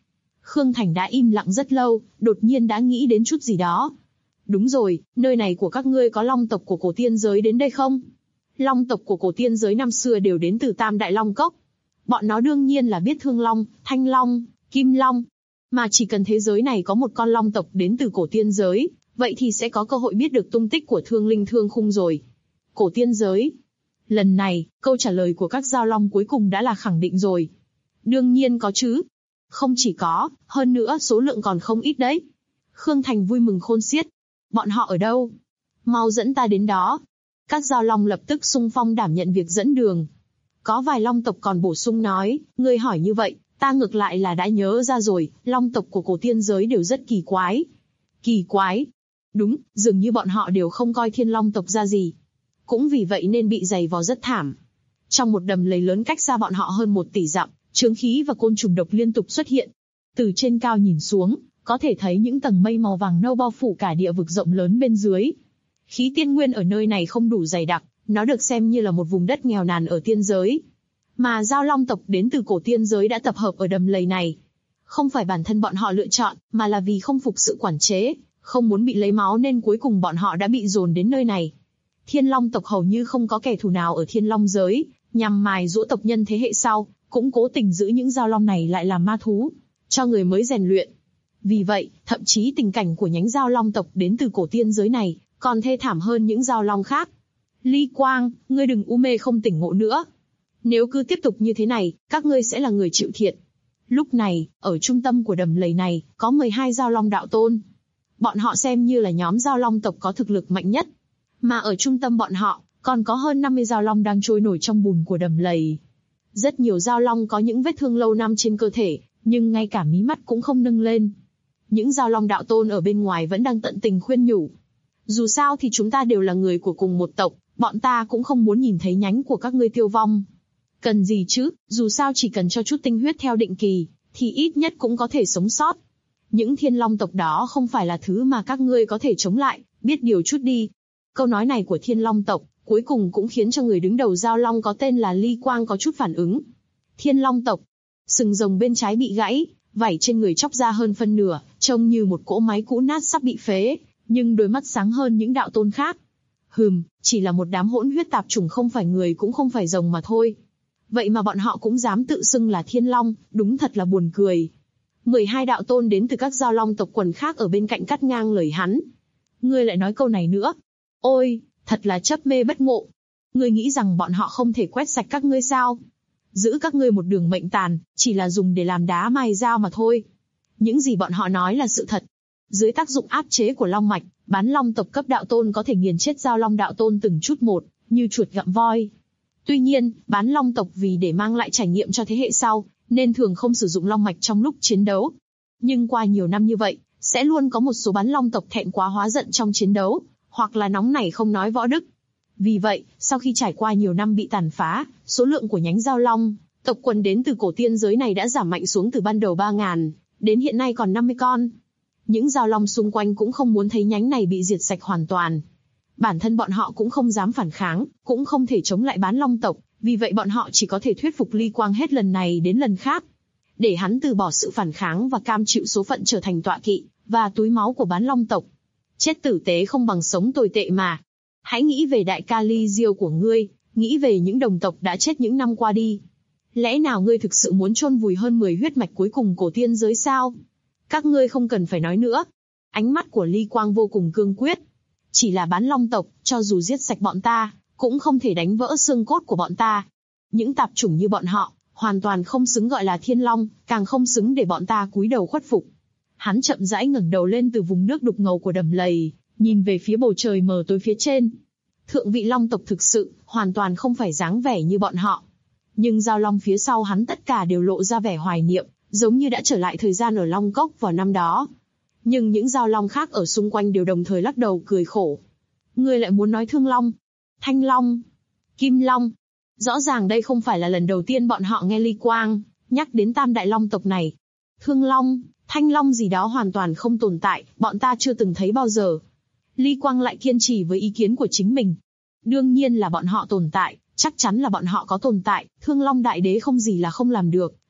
Khương Thành đã im lặng rất lâu, đột nhiên đã nghĩ đến chút gì đó. Đúng rồi, nơi này của các ngươi có long tộc của cổ tiên giới đến đây không? Long tộc của cổ tiên giới năm xưa đều đến từ Tam Đại Long Cốc. Bọn nó đương nhiên là biết Thương Long, Thanh Long, Kim Long. Mà chỉ cần thế giới này có một con long tộc đến từ cổ tiên giới, vậy thì sẽ có cơ hội biết được tung tích của Thương Linh Thương Khung rồi. Cổ tiên giới. Lần này, câu trả lời của các giao long cuối cùng đã là khẳng định rồi. Đương nhiên có chứ. Không chỉ có, hơn nữa số lượng còn không ít đấy. Khương Thành vui mừng khôn xiết. Bọn họ ở đâu? Mau dẫn ta đến đó. Các giao long lập tức xung phong đảm nhận việc dẫn đường. Có vài long tộc còn bổ sung nói, ngươi hỏi như vậy, ta ngược lại là đã nhớ ra rồi, long tộc của cổ tiên giới đều rất kỳ quái. Kỳ quái? Đúng, dường như bọn họ đều không coi thiên long tộc ra gì. Cũng vì vậy nên bị giày vò rất thảm. Trong một đầm lầy lớn cách xa bọn họ hơn 1 tỷ dặm, chướng khí và côn trùng độc liên tục xuất hiện. Từ trên cao nhìn xuống, có thể thấy những tầng mây màu vàng nâu bao phủ cả địa vực rộng lớn bên dưới. Khí tiên nguyên ở nơi này không đủ dày đặc, nó được xem như là một vùng đất nghèo nàn ở tiên giới. Mà giao long tộc đến từ cổ tiên giới đã tập hợp ở đầm lầy này. Không phải bản thân bọn họ lựa chọn, mà là vì không phục sự quản chế, không muốn bị lấy máu nên cuối cùng bọn họ đã bị dồn đến nơi này. Thiên long tộc hầu như không có kẻ thù nào ở thiên long giới, nhằm mài giũa tộc nhân thế hệ sau, cũng cố tình giữ những giao long này lại làm ma thú, cho người mới rèn luyện. Vì vậy, thậm chí tình cảnh của nhánh giao long tộc đến từ cổ tiên giới này, còn thê thảm hơn những giao long khác. Ly Quang, ngươi đừng u mê không tỉnh ngộ nữa. Nếu cứ tiếp tục như thế này, các ngươi sẽ là người chịu thiệt. Lúc này, ở trung tâm của đầm lầy này, có 12 giao long đạo tôn. Bọn họ xem như là nhóm giao long tộc có thực lực mạnh nhất. Mà ở trung tâm bọn họ, còn có hơn 50 giao long đang trôi nổi trong bùn của đầm lầy. Rất nhiều giao long có những vết thương lâu năm trên cơ thể, nhưng ngay cả mí mắt cũng không nâng lên. Những giao long đạo tôn ở bên ngoài vẫn đang tận tình khuyên nhủ. Dù sao thì chúng ta đều là người của cùng một tộc, bọn ta cũng không muốn nhìn thấy nhánh của các ngươi tiêu vong. Cần gì chứ, dù sao chỉ cần cho chút tinh huyết theo định kỳ, thì ít nhất cũng có thể sống sót. Những thiên long tộc đó không phải là thứ mà các ngươi có thể chống lại, biết điều chút đi. Câu nói này của thiên long tộc, cuối cùng cũng khiến cho người đứng đầu giao long có tên là Ly Quang có chút phản ứng. Thiên long tộc, sừng rồng bên trái bị gãy, vảy trên người chóc ra hơn phân nửa, trông như một cỗ máy cũ nát sắp bị phế, nhưng đôi mắt sáng hơn những đạo tôn khác. Chỉ là một đám hỗn huyết tạp chủng, không phải người cũng không phải rồng mà thôi. Vậy mà bọn họ cũng dám tự xưng là thiên long, đúng thật là buồn cười. 12 đạo tôn đến từ các giao long tộc quần khác ở bên cạnh cắt ngang lời hắn. Ngươi lại nói câu này nữa. Ôi, thật là chấp mê bất ngộ. Ngươi nghĩ rằng bọn họ không thể quét sạch các ngươi sao? Giữ các ngươi một đường mệnh tàn, chỉ là dùng để làm đá mài dao mà thôi. Những gì bọn họ nói là sự thật. Dưới tác dụng áp chế của long mạch, bán long tộc cấp đạo tôn có thể nghiền chết giao long đạo tôn từng chút một, như chuột gặm voi. Tuy nhiên, bán long tộc vì để mang lại trải nghiệm cho thế hệ sau, nên thường không sử dụng long mạch trong lúc chiến đấu. Nhưng qua nhiều năm như vậy, sẽ luôn có một số bán long tộc thẹn quá hóa giận trong chiến đấu, hoặc là nóng nảy không nói võ đức. Vì vậy, sau khi trải qua nhiều năm bị tàn phá, số lượng của nhánh giao long tộc quần đến từ cổ tiên giới này đã giảm mạnh xuống từ ban đầu 3.000, đến hiện nay còn 50 con. Những giao long xung quanh cũng không muốn thấy nhánh này bị diệt sạch hoàn toàn. Bản thân bọn họ cũng không dám phản kháng, cũng không thể chống lại bán long tộc, vì vậy bọn họ chỉ có thể thuyết phục Ly Quang hết lần này đến lần khác, để hắn từ bỏ sự phản kháng và cam chịu số phận trở thành tọa kỵ và túi máu của bán long tộc. Chết tử tế không bằng sống tồi tệ mà. Hãy nghĩ về đại ca Ly Diêu của ngươi, nghĩ về những đồng tộc đã chết những năm qua đi. Lẽ nào ngươi thực sự muốn chôn vùi hơn 10 huyết mạch cuối cùng cổ tiên giới sao? Các ngươi không cần phải nói nữa. Ánh mắt của Ly Quang vô cùng cương quyết. Chỉ là bán long tộc, cho dù giết sạch bọn ta, cũng không thể đánh vỡ xương cốt của bọn ta. Những tạp chủng như bọn họ, hoàn toàn không xứng gọi là thiên long, càng không xứng để bọn ta cúi đầu khuất phục. Hắn chậm rãi ngẩng đầu lên từ vùng nước đục ngầu của đầm lầy, nhìn về phía bầu trời mờ tối phía trên. Thượng vị long tộc thực sự, hoàn toàn không phải dáng vẻ như bọn họ. Nhưng giao long phía sau hắn tất cả đều lộ ra vẻ hoài niệm, giống như đã trở lại thời gian ở Long Cốc vào năm đó. Nhưng những giao long khác ở xung quanh đều đồng thời lắc đầu cười khổ. Ngươi lại muốn nói Thương Long, Thanh Long, Kim Long. Rõ ràng đây không phải là lần đầu tiên bọn họ nghe Ly Quang nhắc đến tam đại long tộc này. Thương Long, Thanh Long gì đó hoàn toàn không tồn tại, bọn ta chưa từng thấy bao giờ. Ly Quang lại kiên trì với ý kiến của chính mình. Đương nhiên là bọn họ tồn tại, chắc chắn là bọn họ có tồn tại, Thương Long Đại Đế không gì là không làm được,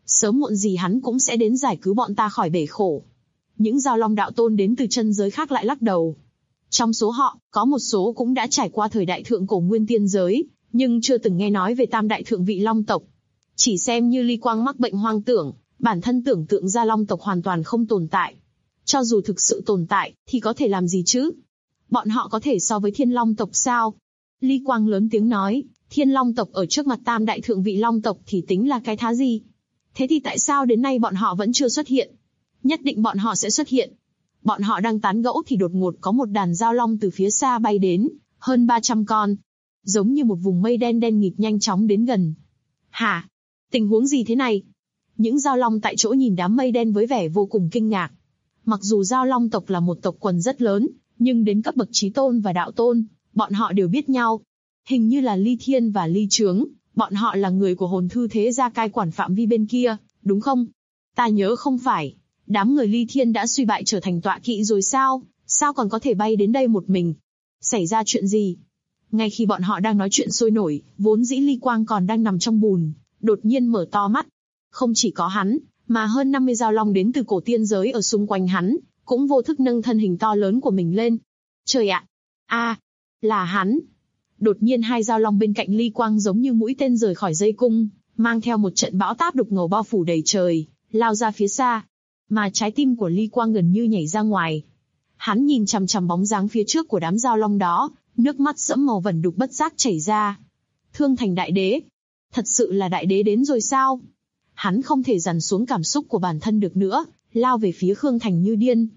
Sớm muộn gì hắn cũng sẽ đến giải cứu bọn ta khỏi bể khổ. Những Giao Long đạo tôn đến từ chân giới khác lại lắc đầu. Trong số họ, có một số cũng đã trải qua thời đại thượng cổ nguyên tiên giới, nhưng chưa từng nghe nói về tam đại thượng vị Long tộc. Chỉ xem như Ly Quang mắc bệnh hoang tưởng, bản thân tưởng tượng ra Long tộc hoàn toàn không tồn tại. Cho dù thực sự tồn tại, thì có thể làm gì chứ? Bọn họ có thể so với Thiên Long tộc sao? Ly Quang lớn tiếng nói, Thiên Long tộc ở trước mặt tam đại thượng vị Long tộc thì tính là cái thá gì? Thế thì tại sao đến nay bọn họ vẫn chưa xuất hiện? Nhất định bọn họ sẽ xuất hiện. Bọn họ đang tán gẫu thì đột ngột có một đàn Giao Long từ phía xa bay đến, hơn 300 con. Giống như một vùng mây đen đen nghịt nhanh chóng đến gần. Hả? Tình huống gì thế này? Những Giao Long tại chỗ nhìn đám mây đen với vẻ vô cùng kinh ngạc. Mặc dù Giao Long tộc là một tộc quần rất lớn, nhưng đến cấp bậc chí tôn và đạo tôn, bọn họ đều biết nhau. Hình như là Ly Thiên và Ly Trướng, bọn họ là người của hồn thư thế gia cai quản phạm vi bên kia, đúng không? Ta nhớ không phải. Đám người Ly Thiên đã suy bại trở thành tọa kỵ rồi sao? Sao còn có thể bay đến đây một mình? Xảy ra chuyện gì? Ngay khi bọn họ đang nói chuyện sôi nổi, vốn dĩ Ly Quang còn đang nằm trong bùn, đột nhiên mở to mắt. Không chỉ có hắn, mà hơn 50 Giao Long đến từ cổ tiên giới ở xung quanh hắn, cũng vô thức nâng thân hình to lớn của mình lên. Trời ạ! Là hắn! Đột nhiên hai Giao Long bên cạnh Ly Quang giống như mũi tên rời khỏi dây cung, mang theo một trận bão táp đục ngầu bao phủ đầy trời, lao ra phía xa. Mà trái tim của Ly Quang gần như nhảy ra ngoài. Hắn nhìn chằm chằm bóng dáng phía trước của đám Giao Long đó, nước mắt sẫm màu vẩn đục bất giác chảy ra. Thương Thành đại đế! Thật sự là đại đế đến rồi sao? Hắn không thể dằn xuống cảm xúc của bản thân được nữa, lao về phía Khương Thành như điên.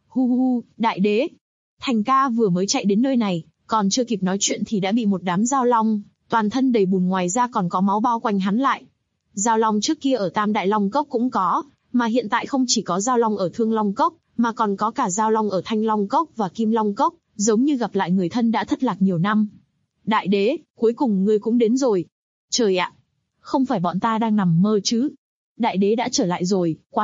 Hu, đại đế! Thành ca vừa mới chạy đến nơi này, còn chưa kịp nói chuyện thì đã bị một đám Giao Long, toàn thân đầy bùn ngoài ra còn có máu bao quanh hắn lại. Giao Long trước kia ở Tam Đại Long Cốc cũng có, mà hiện tại không chỉ có Giao Long ở Thương Long Cốc, mà còn có cả Giao Long ở Thanh Long Cốc và Kim Long Cốc, giống như gặp lại người thân đã thất lạc nhiều năm. Đại đế, cuối cùng ngươi cũng đến rồi. Trời ạ! Không phải bọn ta đang nằm mơ chứ? Đại đế đã trở lại rồi, quá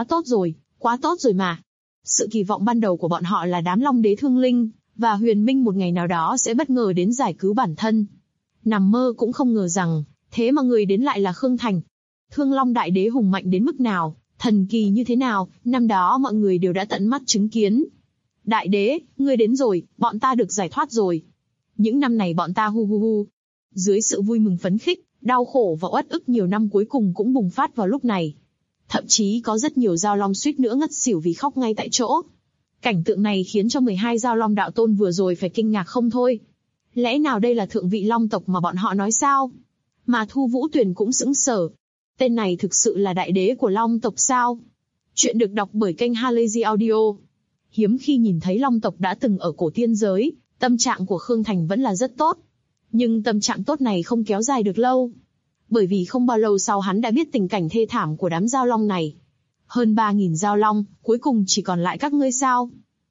tốt rồi mà. Sự kỳ vọng ban đầu của bọn họ là đám Long đế Thương Linh và Huyền Minh một ngày nào đó sẽ bất ngờ đến giải cứu bản thân. Nằm mơ cũng không ngờ rằng, thế mà người đến lại là Khương Thành. Thương Long đại đế hùng mạnh đến mức nào, thần kỳ như thế nào, năm đó mọi người đều đã tận mắt chứng kiến. Đại đế, ngươi đến rồi, bọn ta được giải thoát rồi. Những năm này bọn ta hu. Dưới sự vui mừng phấn khích, đau khổ và uất ức nhiều năm cuối cùng cũng bùng phát vào lúc này. Thậm chí có rất nhiều Giao Long suýt nữa ngất xỉu vì khóc ngay tại chỗ. Cảnh tượng này khiến cho 12 Giao Long đạo tôn vừa rồi phải kinh ngạc không thôi. Lẽ nào đây là thượng vị Long tộc mà bọn họ nói sao? Mà Thu Vũ Tuyền cũng sững sờ. Tên này thực sự là đại đế của Long tộc sao? Chuyện được đọc bởi kênh Halazy Audio. Hiếm khi nhìn thấy Long tộc đã từng ở cổ tiên giới, tâm trạng của Khương Thành vẫn là rất tốt. Nhưng tâm trạng tốt này không kéo dài được lâu. Bởi vì không bao lâu sau hắn đã biết tình cảnh thê thảm của đám Giao Long này. Hơn 3.000 Giao Long, cuối cùng chỉ còn lại các ngươi sao?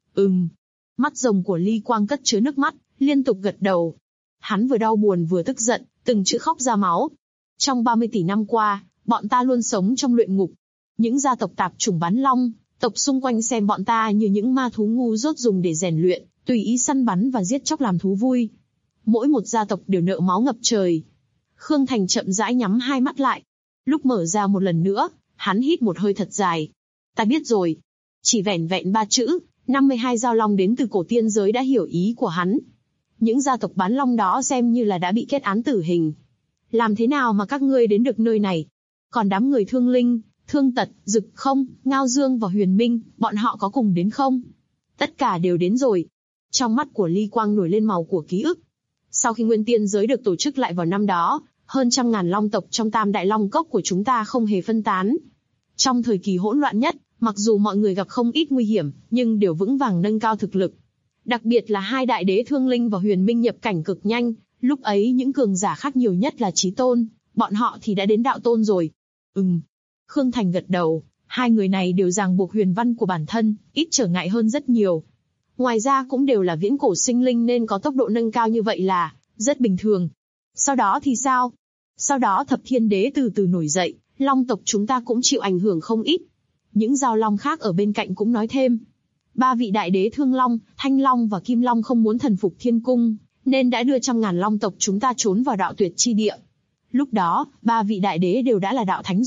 Mắt rồng của Ly Quang cất chứa nước mắt, liên tục gật đầu. Hắn vừa đau buồn vừa tức giận, từng chữ khóc ra máu. Trong 30 tỷ năm qua, bọn ta luôn sống trong luyện ngục. Những gia tộc tạp chủng bán long, tộc xung quanh xem bọn ta như những ma thú ngu dốt dùng để rèn luyện, tùy ý săn bắn và giết chóc làm thú vui. Mỗi một gia tộc đều nợ máu ngập trời. Khương Thành chậm rãi nhắm hai mắt lại. Lúc mở ra một lần nữa, hắn hít một hơi thật dài. Ta biết rồi. Chỉ vẻn vẹn 3 chữ, 52 Giao Long đến từ cổ tiên giới đã hiểu ý của hắn. Những gia tộc bán long đó xem như là đã bị kết án tử hình. Làm thế nào mà các ngươi đến được nơi này? Còn đám người Thương Linh, Thương Tật, Dực Không, Ngao Dương và Huyền Minh, bọn họ có cùng đến không? Tất cả đều đến rồi. Trong mắt của Ly Quang nổi lên màu của ký ức. Sau khi Nguyên Tiên giới được tổ chức lại vào năm đó, hơn 100.000 long tộc trong Tam Đại Long Cốc của chúng ta không hề phân tán. Trong thời kỳ hỗn loạn nhất, mặc dù mọi người gặp không ít nguy hiểm, nhưng đều vững vàng nâng cao thực lực. Đặc biệt là hai đại đế Thương Linh và Huyền Minh nhập cảnh cực nhanh, lúc ấy những cường giả khác nhiều nhất là Chí Tôn, bọn họ thì đã đến đạo tôn rồi. Khương Thành gật đầu, hai người này đều ràng buộc huyền văn của bản thân, ít trở ngại hơn rất nhiều. Ngoài ra cũng đều là viễn cổ sinh linh nên có tốc độ nâng cao như vậy là rất bình thường. Sau đó thì sao? Sau đó Thập Thiên Đế từ từ nổi dậy, Long tộc chúng ta cũng chịu ảnh hưởng không ít. Những Giao Long khác ở bên cạnh cũng nói thêm. 3 vị đại đế Thương Long, Thanh Long và Kim Long không muốn thần phục Thiên Cung, nên đã đưa 100.000 Long tộc chúng ta trốn vào đạo tuyệt chi địa. Lúc đó, 3 vị đại đế đều đã là đạo thánh rồi,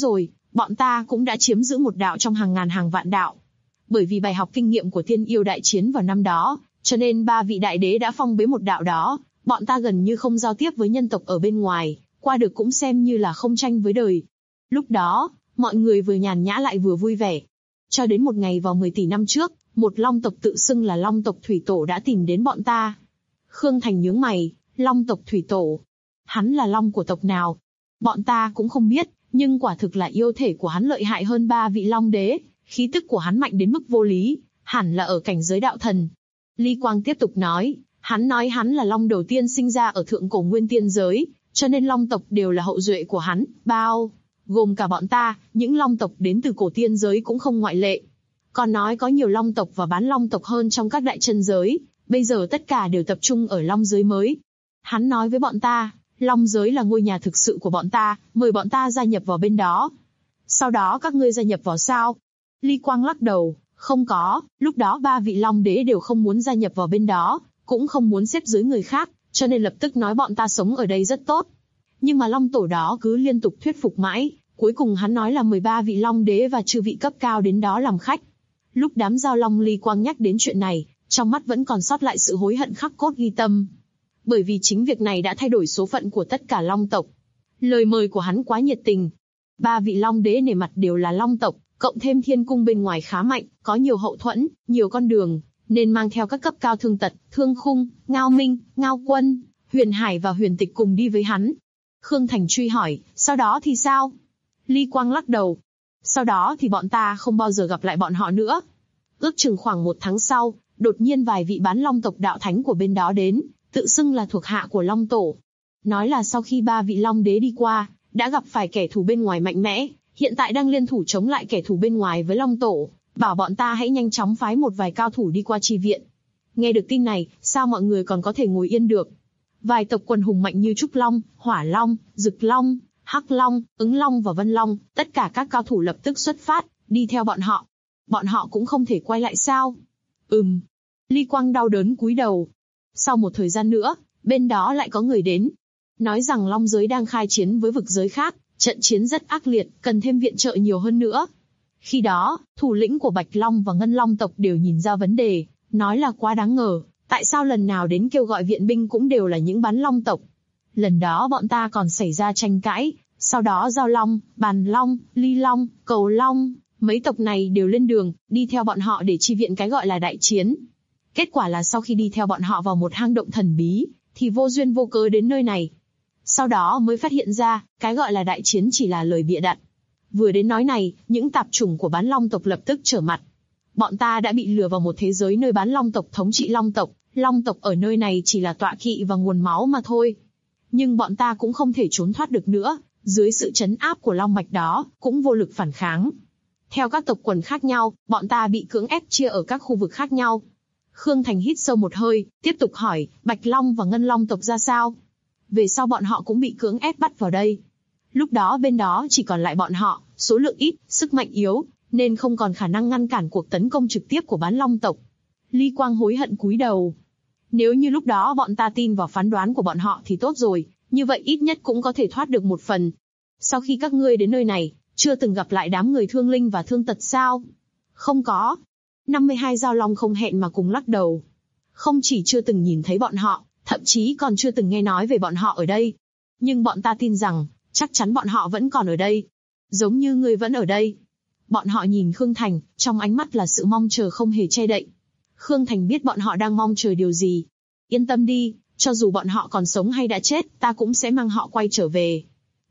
bọn ta cũng đã chiếm giữ một đạo trong hàng ngàn hàng vạn đạo. Bởi vì bài học kinh nghiệm của Tiên Yêu đại chiến vào năm đó, cho nên 3 vị đại đế đã phong bế một đạo đó, bọn ta gần như không giao tiếp với nhân tộc ở bên ngoài, qua được cũng xem như là không tranh với đời. Lúc đó, mọi người vừa nhàn nhã lại vừa vui vẻ. Cho đến một ngày vào 10 tỷ năm trước, một long tộc tự xưng là Long tộc Thủy Tổ đã tìm đến bọn ta. Khương Thành nhướng mày, Long tộc Thủy Tổ. Hắn là long của tộc nào? Bọn ta cũng không biết, nhưng quả thực là yêu thể của hắn lợi hại hơn 3 vị long đế, khí tức của hắn mạnh đến mức vô lý, hẳn là ở cảnh giới đạo thần. Ly Quang tiếp tục nói hắn là long đầu tiên sinh ra ở thượng cổ nguyên tiên giới, cho nên long tộc đều là hậu duệ của hắn, bao gồm cả bọn ta, những long tộc đến từ cổ tiên giới cũng không ngoại lệ. Còn nói có nhiều long tộc và bán long tộc hơn trong các đại chân giới, bây giờ tất cả đều tập trung ở long giới mới. Hắn nói với bọn ta, long giới là ngôi nhà thực sự của bọn ta, mời bọn ta gia nhập vào bên đó. Sau đó các ngươi gia nhập vào sao? Ly Quang lắc đầu, không có, lúc đó 3 vị long đế đều không muốn gia nhập vào bên đó, cũng không muốn xếp dưới người khác, cho nên lập tức nói bọn ta sống ở đây rất tốt. Nhưng mà long tổ đó cứ liên tục thuyết phục mãi, cuối cùng hắn nói là 13 vị long đế và chư vị cấp cao đến đó làm khách. Lúc đám giao long Ly Quang nhắc đến chuyện này, trong mắt vẫn còn sót lại sự hối hận khắc cốt ghi tâm. Bởi vì chính việc này đã thay đổi số phận của tất cả long tộc. Lời mời của hắn quá nhiệt tình. 3 vị long đế nề mặt đều là long tộc, cộng thêm thiên cung bên ngoài khá mạnh, có nhiều hậu thuẫn, nhiều con đường, nên mang theo các cấp cao Thương Tật, Thương Khung, Ngao Minh, Ngao Quân, Huyền Hải và Huyền Tịch cùng đi với hắn. Khương Thành truy hỏi, sau đó thì sao? Ly Quang lắc đầu. Sau đó thì bọn ta không bao giờ gặp lại bọn họ nữa. Ước chừng khoảng 1 tháng sau, đột nhiên vài vị bán long tộc đạo thánh của bên đó đến, tự xưng là thuộc hạ của Long Tổ. Nói là sau khi 3 vị long đế đi qua, đã gặp phải kẻ thù bên ngoài mạnh mẽ, hiện tại đang liên thủ chống lại kẻ thù bên ngoài với Long Tổ, bảo bọn ta hãy nhanh chóng phái một vài cao thủ đi qua chi viện. Nghe được tin này, sao mọi người còn có thể ngồi yên được? Vài tộc quần hùng mạnh như Trúc Long, Hỏa Long, Dực Long, Hắc Long, Ứng Long và Vân Long, tất cả các cao thủ lập tức xuất phát, đi theo bọn họ. Bọn họ cũng không thể quay lại sao? Ly Quang đau đớn cúi đầu. Sau một thời gian nữa, bên đó lại có người đến. Nói rằng long giới đang khai chiến với vực giới khác, trận chiến rất ác liệt, cần thêm viện trợ nhiều hơn nữa. Khi đó, thủ lĩnh của Bạch Long và Ngân Long tộc đều nhìn ra vấn đề, nói là quá đáng ngờ, tại sao lần nào đến kêu gọi viện binh cũng đều là những bán long tộc. Lần đó bọn ta còn xảy ra tranh cãi, sau đó Giao Long, Bàn Long, Ly Long, Cầu Long, mấy tộc này đều lên đường, đi theo bọn họ để chi viện cái gọi là đại chiến. Kết quả là sau khi đi theo bọn họ vào một hang động thần bí, thì vô duyên vô cớ đến nơi này. Sau đó mới phát hiện ra, cái gọi là đại chiến chỉ là lời bịa đặt. Vừa đến nói này, những tạp chủng của bán long tộc lập tức trở mặt. Bọn ta đã bị lừa vào một thế giới nơi bán long tộc thống trị long tộc ở nơi này chỉ là tọa kỵ và nguồn máu mà thôi. Nhưng bọn ta cũng không thể trốn thoát được nữa, dưới sự trấn áp của long mạch đó, cũng vô lực phản kháng. Theo các tộc quần khác nhau, bọn ta bị cưỡng ép chia ở các khu vực khác nhau. Khương Thành hít sâu một hơi, tiếp tục hỏi, Bạch Long và Ngân Long tộc ra sao? Về sau bọn họ cũng bị cưỡng ép bắt vào đây. Lúc đó bên đó chỉ còn lại bọn họ, số lượng ít, sức mạnh yếu, nên không còn khả năng ngăn cản cuộc tấn công trực tiếp của bán long tộc. Ly Quang hối hận cúi đầu. Nếu như lúc đó bọn ta tin vào phán đoán của bọn họ thì tốt rồi, như vậy ít nhất cũng có thể thoát được một phần. Sau khi các ngươi đến nơi này, chưa từng gặp lại đám người Thương Linh và Thương Tật sao? Không có. 52 giao long không hẹn mà cùng lắc đầu. Không chỉ chưa từng nhìn thấy bọn họ, thậm chí còn chưa từng nghe nói về bọn họ ở đây. Nhưng bọn ta tin rằng, chắc chắn bọn họ vẫn còn ở đây. Giống như ngươi vẫn ở đây. Bọn họ nhìn Khương Thành, trong ánh mắt là sự mong chờ không hề che đậy. Khương Thành biết bọn họ đang mong chờ điều gì. Yên tâm đi, cho dù bọn họ còn sống hay đã chết, ta cũng sẽ mang họ quay trở về.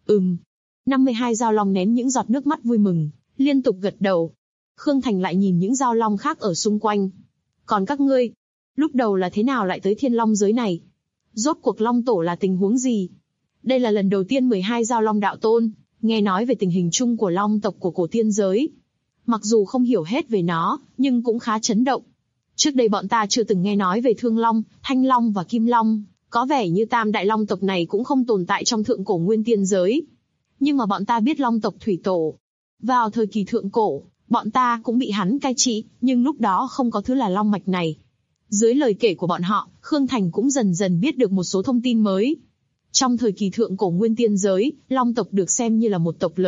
52 giao long nén những giọt nước mắt vui mừng, liên tục gật đầu. Khương Thành lại nhìn những giao long khác ở xung quanh. Còn các ngươi, lúc đầu là thế nào lại tới Thiên Long giới này? Rốt cuộc Long Tổ là tình huống gì? Đây là lần đầu tiên 12 giao long đạo tôn nghe nói về tình hình chung của long tộc của cổ tiên giới. Mặc dù không hiểu hết về nó, nhưng cũng khá chấn động. Trước đây bọn ta chưa từng nghe nói về Thương Long, Thanh Long và Kim Long, có vẻ như tam đại long tộc này cũng không tồn tại trong thượng cổ nguyên tiên giới. Nhưng mà bọn ta biết long tộc Thủy Tổ. Vào thời kỳ thượng cổ, bọn ta cũng bị hắn cai trị, nhưng lúc đó không có thứ là long mạch này. Dưới lời kể của bọn họ, Khương Thành cũng dần dần biết được một số thông tin mới. Trong thời kỳ thượng cổ nguyên tiên giới, long tộc được xem như là một tộc lớn,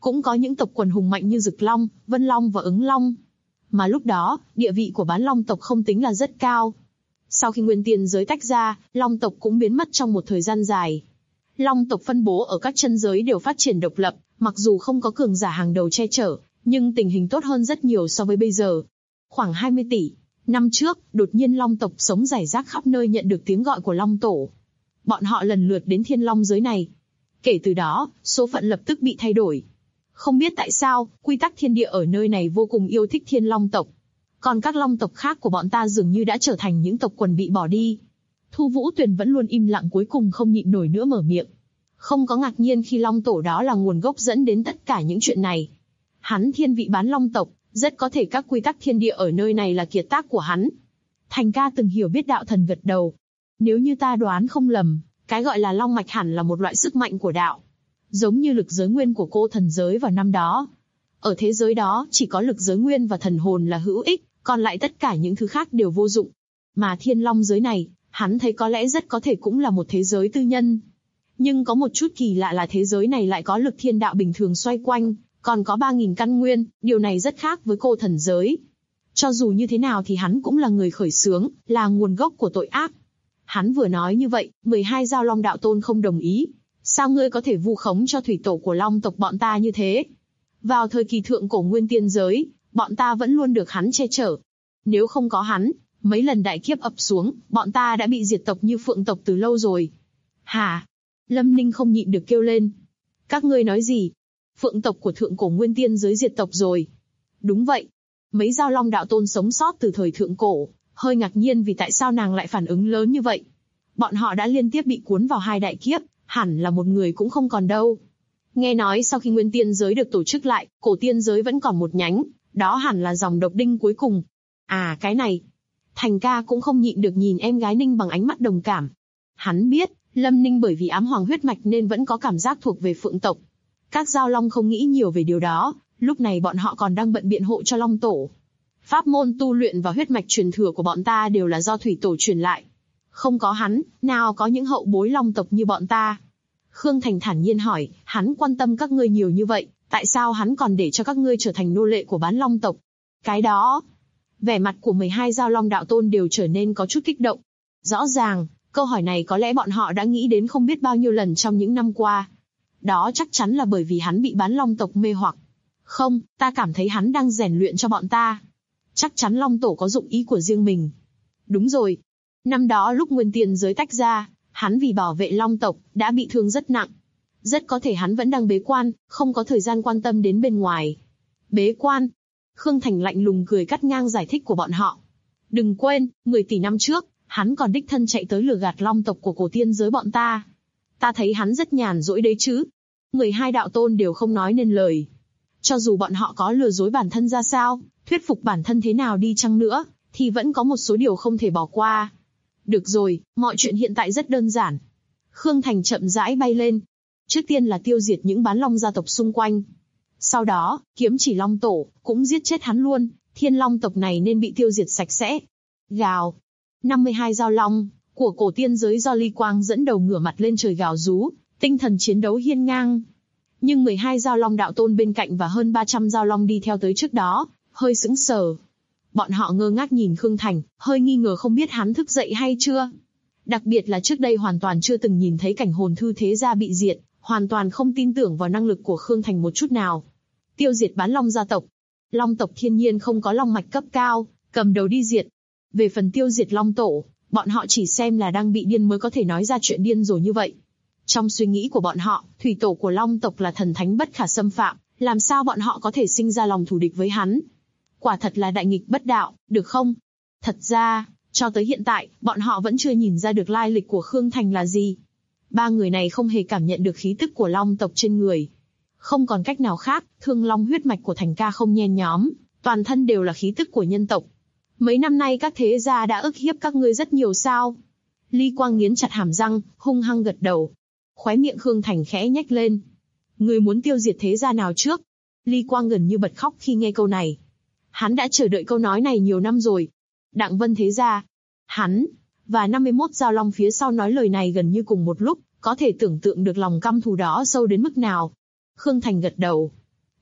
Cũng có những tộc quần hùng mạnh như Dực Long, Vân Long và Ứng Long. Mà lúc đó, địa vị của bán Long tộc không tính là rất cao. Sau khi nguyên tiên giới tách ra, Long tộc cũng biến mất trong một thời gian dài. Long tộc phân bố ở các chân giới đều phát triển độc lập, mặc dù không có cường giả hàng đầu che chở, nhưng tình hình tốt hơn rất nhiều so với bây giờ. Khoảng 20 tỷ năm trước, đột nhiên Long tộc sống rải rác khắp nơi nhận được tiếng gọi của Long Tổ. Bọn họ lần lượt đến Thiên Long giới này. Kể từ đó, số phận lập tức bị thay đổi. Không biết tại sao, quy tắc thiên địa ở nơi này vô cùng yêu thích Thiên Long tộc. Còn các Long tộc khác của bọn ta dường như đã trở thành những tộc quần bị bỏ đi. Thu Vũ Tuyền vẫn luôn im lặng, cuối cùng không nhịn nổi nữa mở miệng. Không có ngạc nhiên khi Long Tổ đó là nguồn gốc dẫn đến tất cả những chuyện này. Hắn thiên vị bán Long tộc, rất có thể các quy tắc thiên địa ở nơi này là kiệt tác của hắn. Thành ca từng hiểu biết đạo thần gật đầu. Nếu như ta đoán không lầm, cái gọi là Long mạch hẳn là một loại sức mạnh của đạo. Giống như lực giới nguyên của cô thần giới vào năm đó. Ở thế giới đó, chỉ có lực giới nguyên và thần hồn là hữu ích, còn lại tất cả những thứ khác đều vô dụng. Mà Thiên Long giới này, hắn thấy có lẽ rất có thể cũng là một thế giới tư nhân. Nhưng có một chút kỳ lạ là thế giới này lại có lực thiên đạo bình thường xoay quanh, còn có 3.000 căn nguyên, điều này rất khác với cô thần giới. Cho dù như thế nào thì hắn cũng là người khởi xướng, là nguồn gốc của tội ác. Hắn vừa nói như vậy, 12 Giao Long đạo tôn không đồng ý. Sao ngươi có thể vu khống cho thủy tổ của Long tộc bọn ta như thế? Vào thời kỳ thượng cổ nguyên tiên giới, bọn ta vẫn luôn được hắn che chở. Nếu không có hắn, mấy lần đại kiếp ập xuống, bọn ta đã bị diệt tộc như Phượng tộc từ lâu rồi. Hả? Lâm Ninh không nhịn được kêu lên. Các ngươi nói gì? Phượng tộc của thượng cổ nguyên tiên giới diệt tộc rồi. Đúng vậy. Mấy Giao Long đạo tôn sống sót từ thời thượng cổ, hơi ngạc nhiên vì tại sao nàng lại phản ứng lớn như vậy. Bọn họ đã liên tiếp bị cuốn vào 2 đại kiếp, hẳn là một người cũng không còn đâu. Nghe nói sau khi nguyên tiên giới được tổ chức lại, cổ tiên giới vẫn còn một nhánh, đó hẳn là dòng độc đinh cuối cùng. À cái này. Thành ca cũng không nhịn được nhìn em gái Ninh bằng ánh mắt đồng cảm. Hắn biết, Lâm Ninh bởi vì ám hoàng huyết mạch nên vẫn có cảm giác thuộc về Phượng tộc. Các Giao Long không nghĩ nhiều về điều đó, lúc này bọn họ còn đang bận biện hộ cho Long Tổ. Pháp môn tu luyện và huyết mạch truyền thừa của bọn ta đều là do Thủy Tổ truyền lại. Không có hắn, nào có những hậu bối Long tộc như bọn ta. Khương Thành thản nhiên hỏi, hắn quan tâm các ngươi nhiều như vậy, tại sao hắn còn để cho các ngươi trở thành nô lệ của bán Long tộc? Cái đó... Vẻ mặt của 12 Giao Long đạo tôn đều trở nên có chút kích động. Rõ ràng, câu hỏi này có lẽ bọn họ đã nghĩ đến không biết bao nhiêu lần trong những năm qua. Đó chắc chắn là bởi vì hắn bị bán Long tộc mê hoặc. Không, ta cảm thấy hắn đang rèn luyện cho bọn ta. Chắc chắn Long Tổ có dụng ý của riêng mình. Đúng rồi. Năm đó lúc nguyên tiên giới tách ra, hắn vì bảo vệ Long tộc, đã bị thương rất nặng. Rất có thể hắn vẫn đang bế quan, không có thời gian quan tâm đến bên ngoài. Bế quan? Khương Thành lạnh lùng cười cắt ngang giải thích của bọn họ. Đừng quên, 10 tỷ năm trước, hắn còn đích thân chạy tới lừa gạt Long tộc của cổ tiên giới bọn ta. Ta thấy hắn rất nhàn rỗi đấy chứ. 12 đạo tôn đều không nói nên lời. Cho dù bọn họ có lừa dối bản thân ra sao, thuyết phục bản thân thế nào đi chăng nữa, thì vẫn có một số điều không thể bỏ qua. Được rồi, mọi chuyện hiện tại rất đơn giản. Khương Thành chậm rãi bay lên. Trước tiên là tiêu diệt những bán Long gia tộc xung quanh. Sau đó, kiếm chỉ Long Tổ, cũng giết chết hắn luôn, Thiên Long tộc này nên bị tiêu diệt sạch sẽ. Gào. 52 Giao Long của cổ tiên giới do Ly Quang dẫn đầu ngửa mặt lên trời gào rú, tinh thần chiến đấu hiên ngang. Nhưng 12 Giao Long đạo tôn bên cạnh và hơn 300 Giao Long đi theo tới trước đó, hơi sững sờ. Bọn họ ngơ ngác nhìn Khương Thành, hơi nghi ngờ không biết hắn thức dậy hay chưa. Đặc biệt là trước đây hoàn toàn chưa từng nhìn thấy cảnh hồn thư thế gia bị diệt, hoàn toàn không tin tưởng vào năng lực của Khương Thành một chút nào. Tiêu diệt bán Long gia tộc. Long tộc thiên nhiên không có long mạch cấp cao, cầm đầu đi diệt. Về phần tiêu diệt Long Tổ, bọn họ chỉ xem là đang bị điên mới có thể nói ra chuyện điên rồ như vậy. Trong suy nghĩ của bọn họ, thủy tổ của Long tộc là thần thánh bất khả xâm phạm, làm sao bọn họ có thể sinh ra lòng thù địch với hắn? Quả thật là đại nghịch bất đạo, được không? Thật ra, cho tới hiện tại, bọn họ vẫn chưa nhìn ra được lai lịch của Khương Thành là gì. 3 người này không hề cảm nhận được khí tức của Long tộc trên người. Không còn cách nào khác, Thương Long huyết mạch của Thành ca không nhen nhóm, toàn thân đều là khí tức của nhân tộc. Mấy năm nay các thế gia đã ức hiếp các ngươi rất nhiều sao? Ly Quang nghiến chặt hàm răng, hung hăng gật đầu. Khóe miệng Khương Thành khẽ nhếch lên. Ngươi muốn tiêu diệt thế gia nào trước? Ly Quang gần như bật khóc khi nghe câu này. Hắn đã chờ đợi câu nói này nhiều năm rồi. Đặng Vân thế gia. Hắn, và 51 Giao Long phía sau nói lời này gần như cùng một lúc, có thể tưởng tượng được lòng căm thù đó sâu đến mức nào. Khương Thành gật đầu.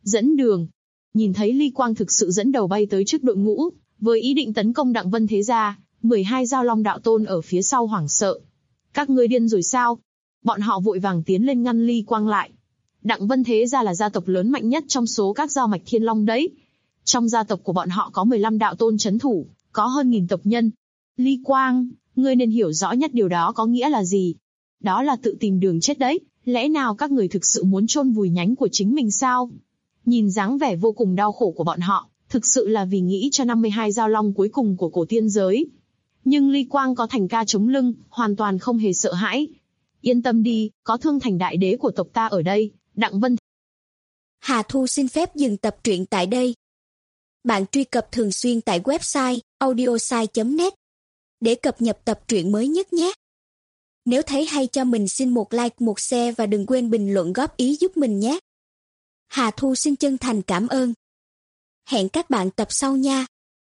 dẫn đường. Nhìn thấy Ly Quang thực sự dẫn đầu bay tới trước đội ngũ, với ý định tấn công Đặng Vân Thế Gia, 12 Giao Long đạo tôn ở phía sau hoảng sợ. Các ngươi điên rồi sao? Bọn họ vội vàng tiến lên ngăn Ly Quang lại. Đặng Vân Thế Gia là gia tộc lớn mạnh nhất trong số các giao mạch Thiên Long đấy. Trong gia tộc của bọn họ có 15 đạo tôn trấn thủ, có hơn 1000 tộc nhân. Ly Quang, ngươi nên hiểu rõ nhất điều đó có nghĩa là gì. Đó là tự tìm đường chết đấy, lẽ nào các người thực sự muốn chôn vùi nhánh của chính mình sao? Nhìn dáng vẻ vô cùng đau khổ của bọn họ, thực sự là vì nghĩ cho 52 giao long cuối cùng của cổ tiên giới. Nhưng Ly Quang có Thành Ca chống lưng, hoàn toàn không hề sợ hãi. Yên tâm đi, có Thương Thành đại đế của tộc ta ở đây, Đặng Vân. Hà Thu xin phép dừng tập truyện tại đây. Bạn truy cập thường xuyên tại website audiosai.net để cập nhật tập truyện mới nhất nhé. Nếu thấy hay cho mình xin một like, một share và đừng quên bình luận góp ý giúp mình nhé. Hà Thu xin chân thành cảm ơn. Hẹn các bạn tập sau nha.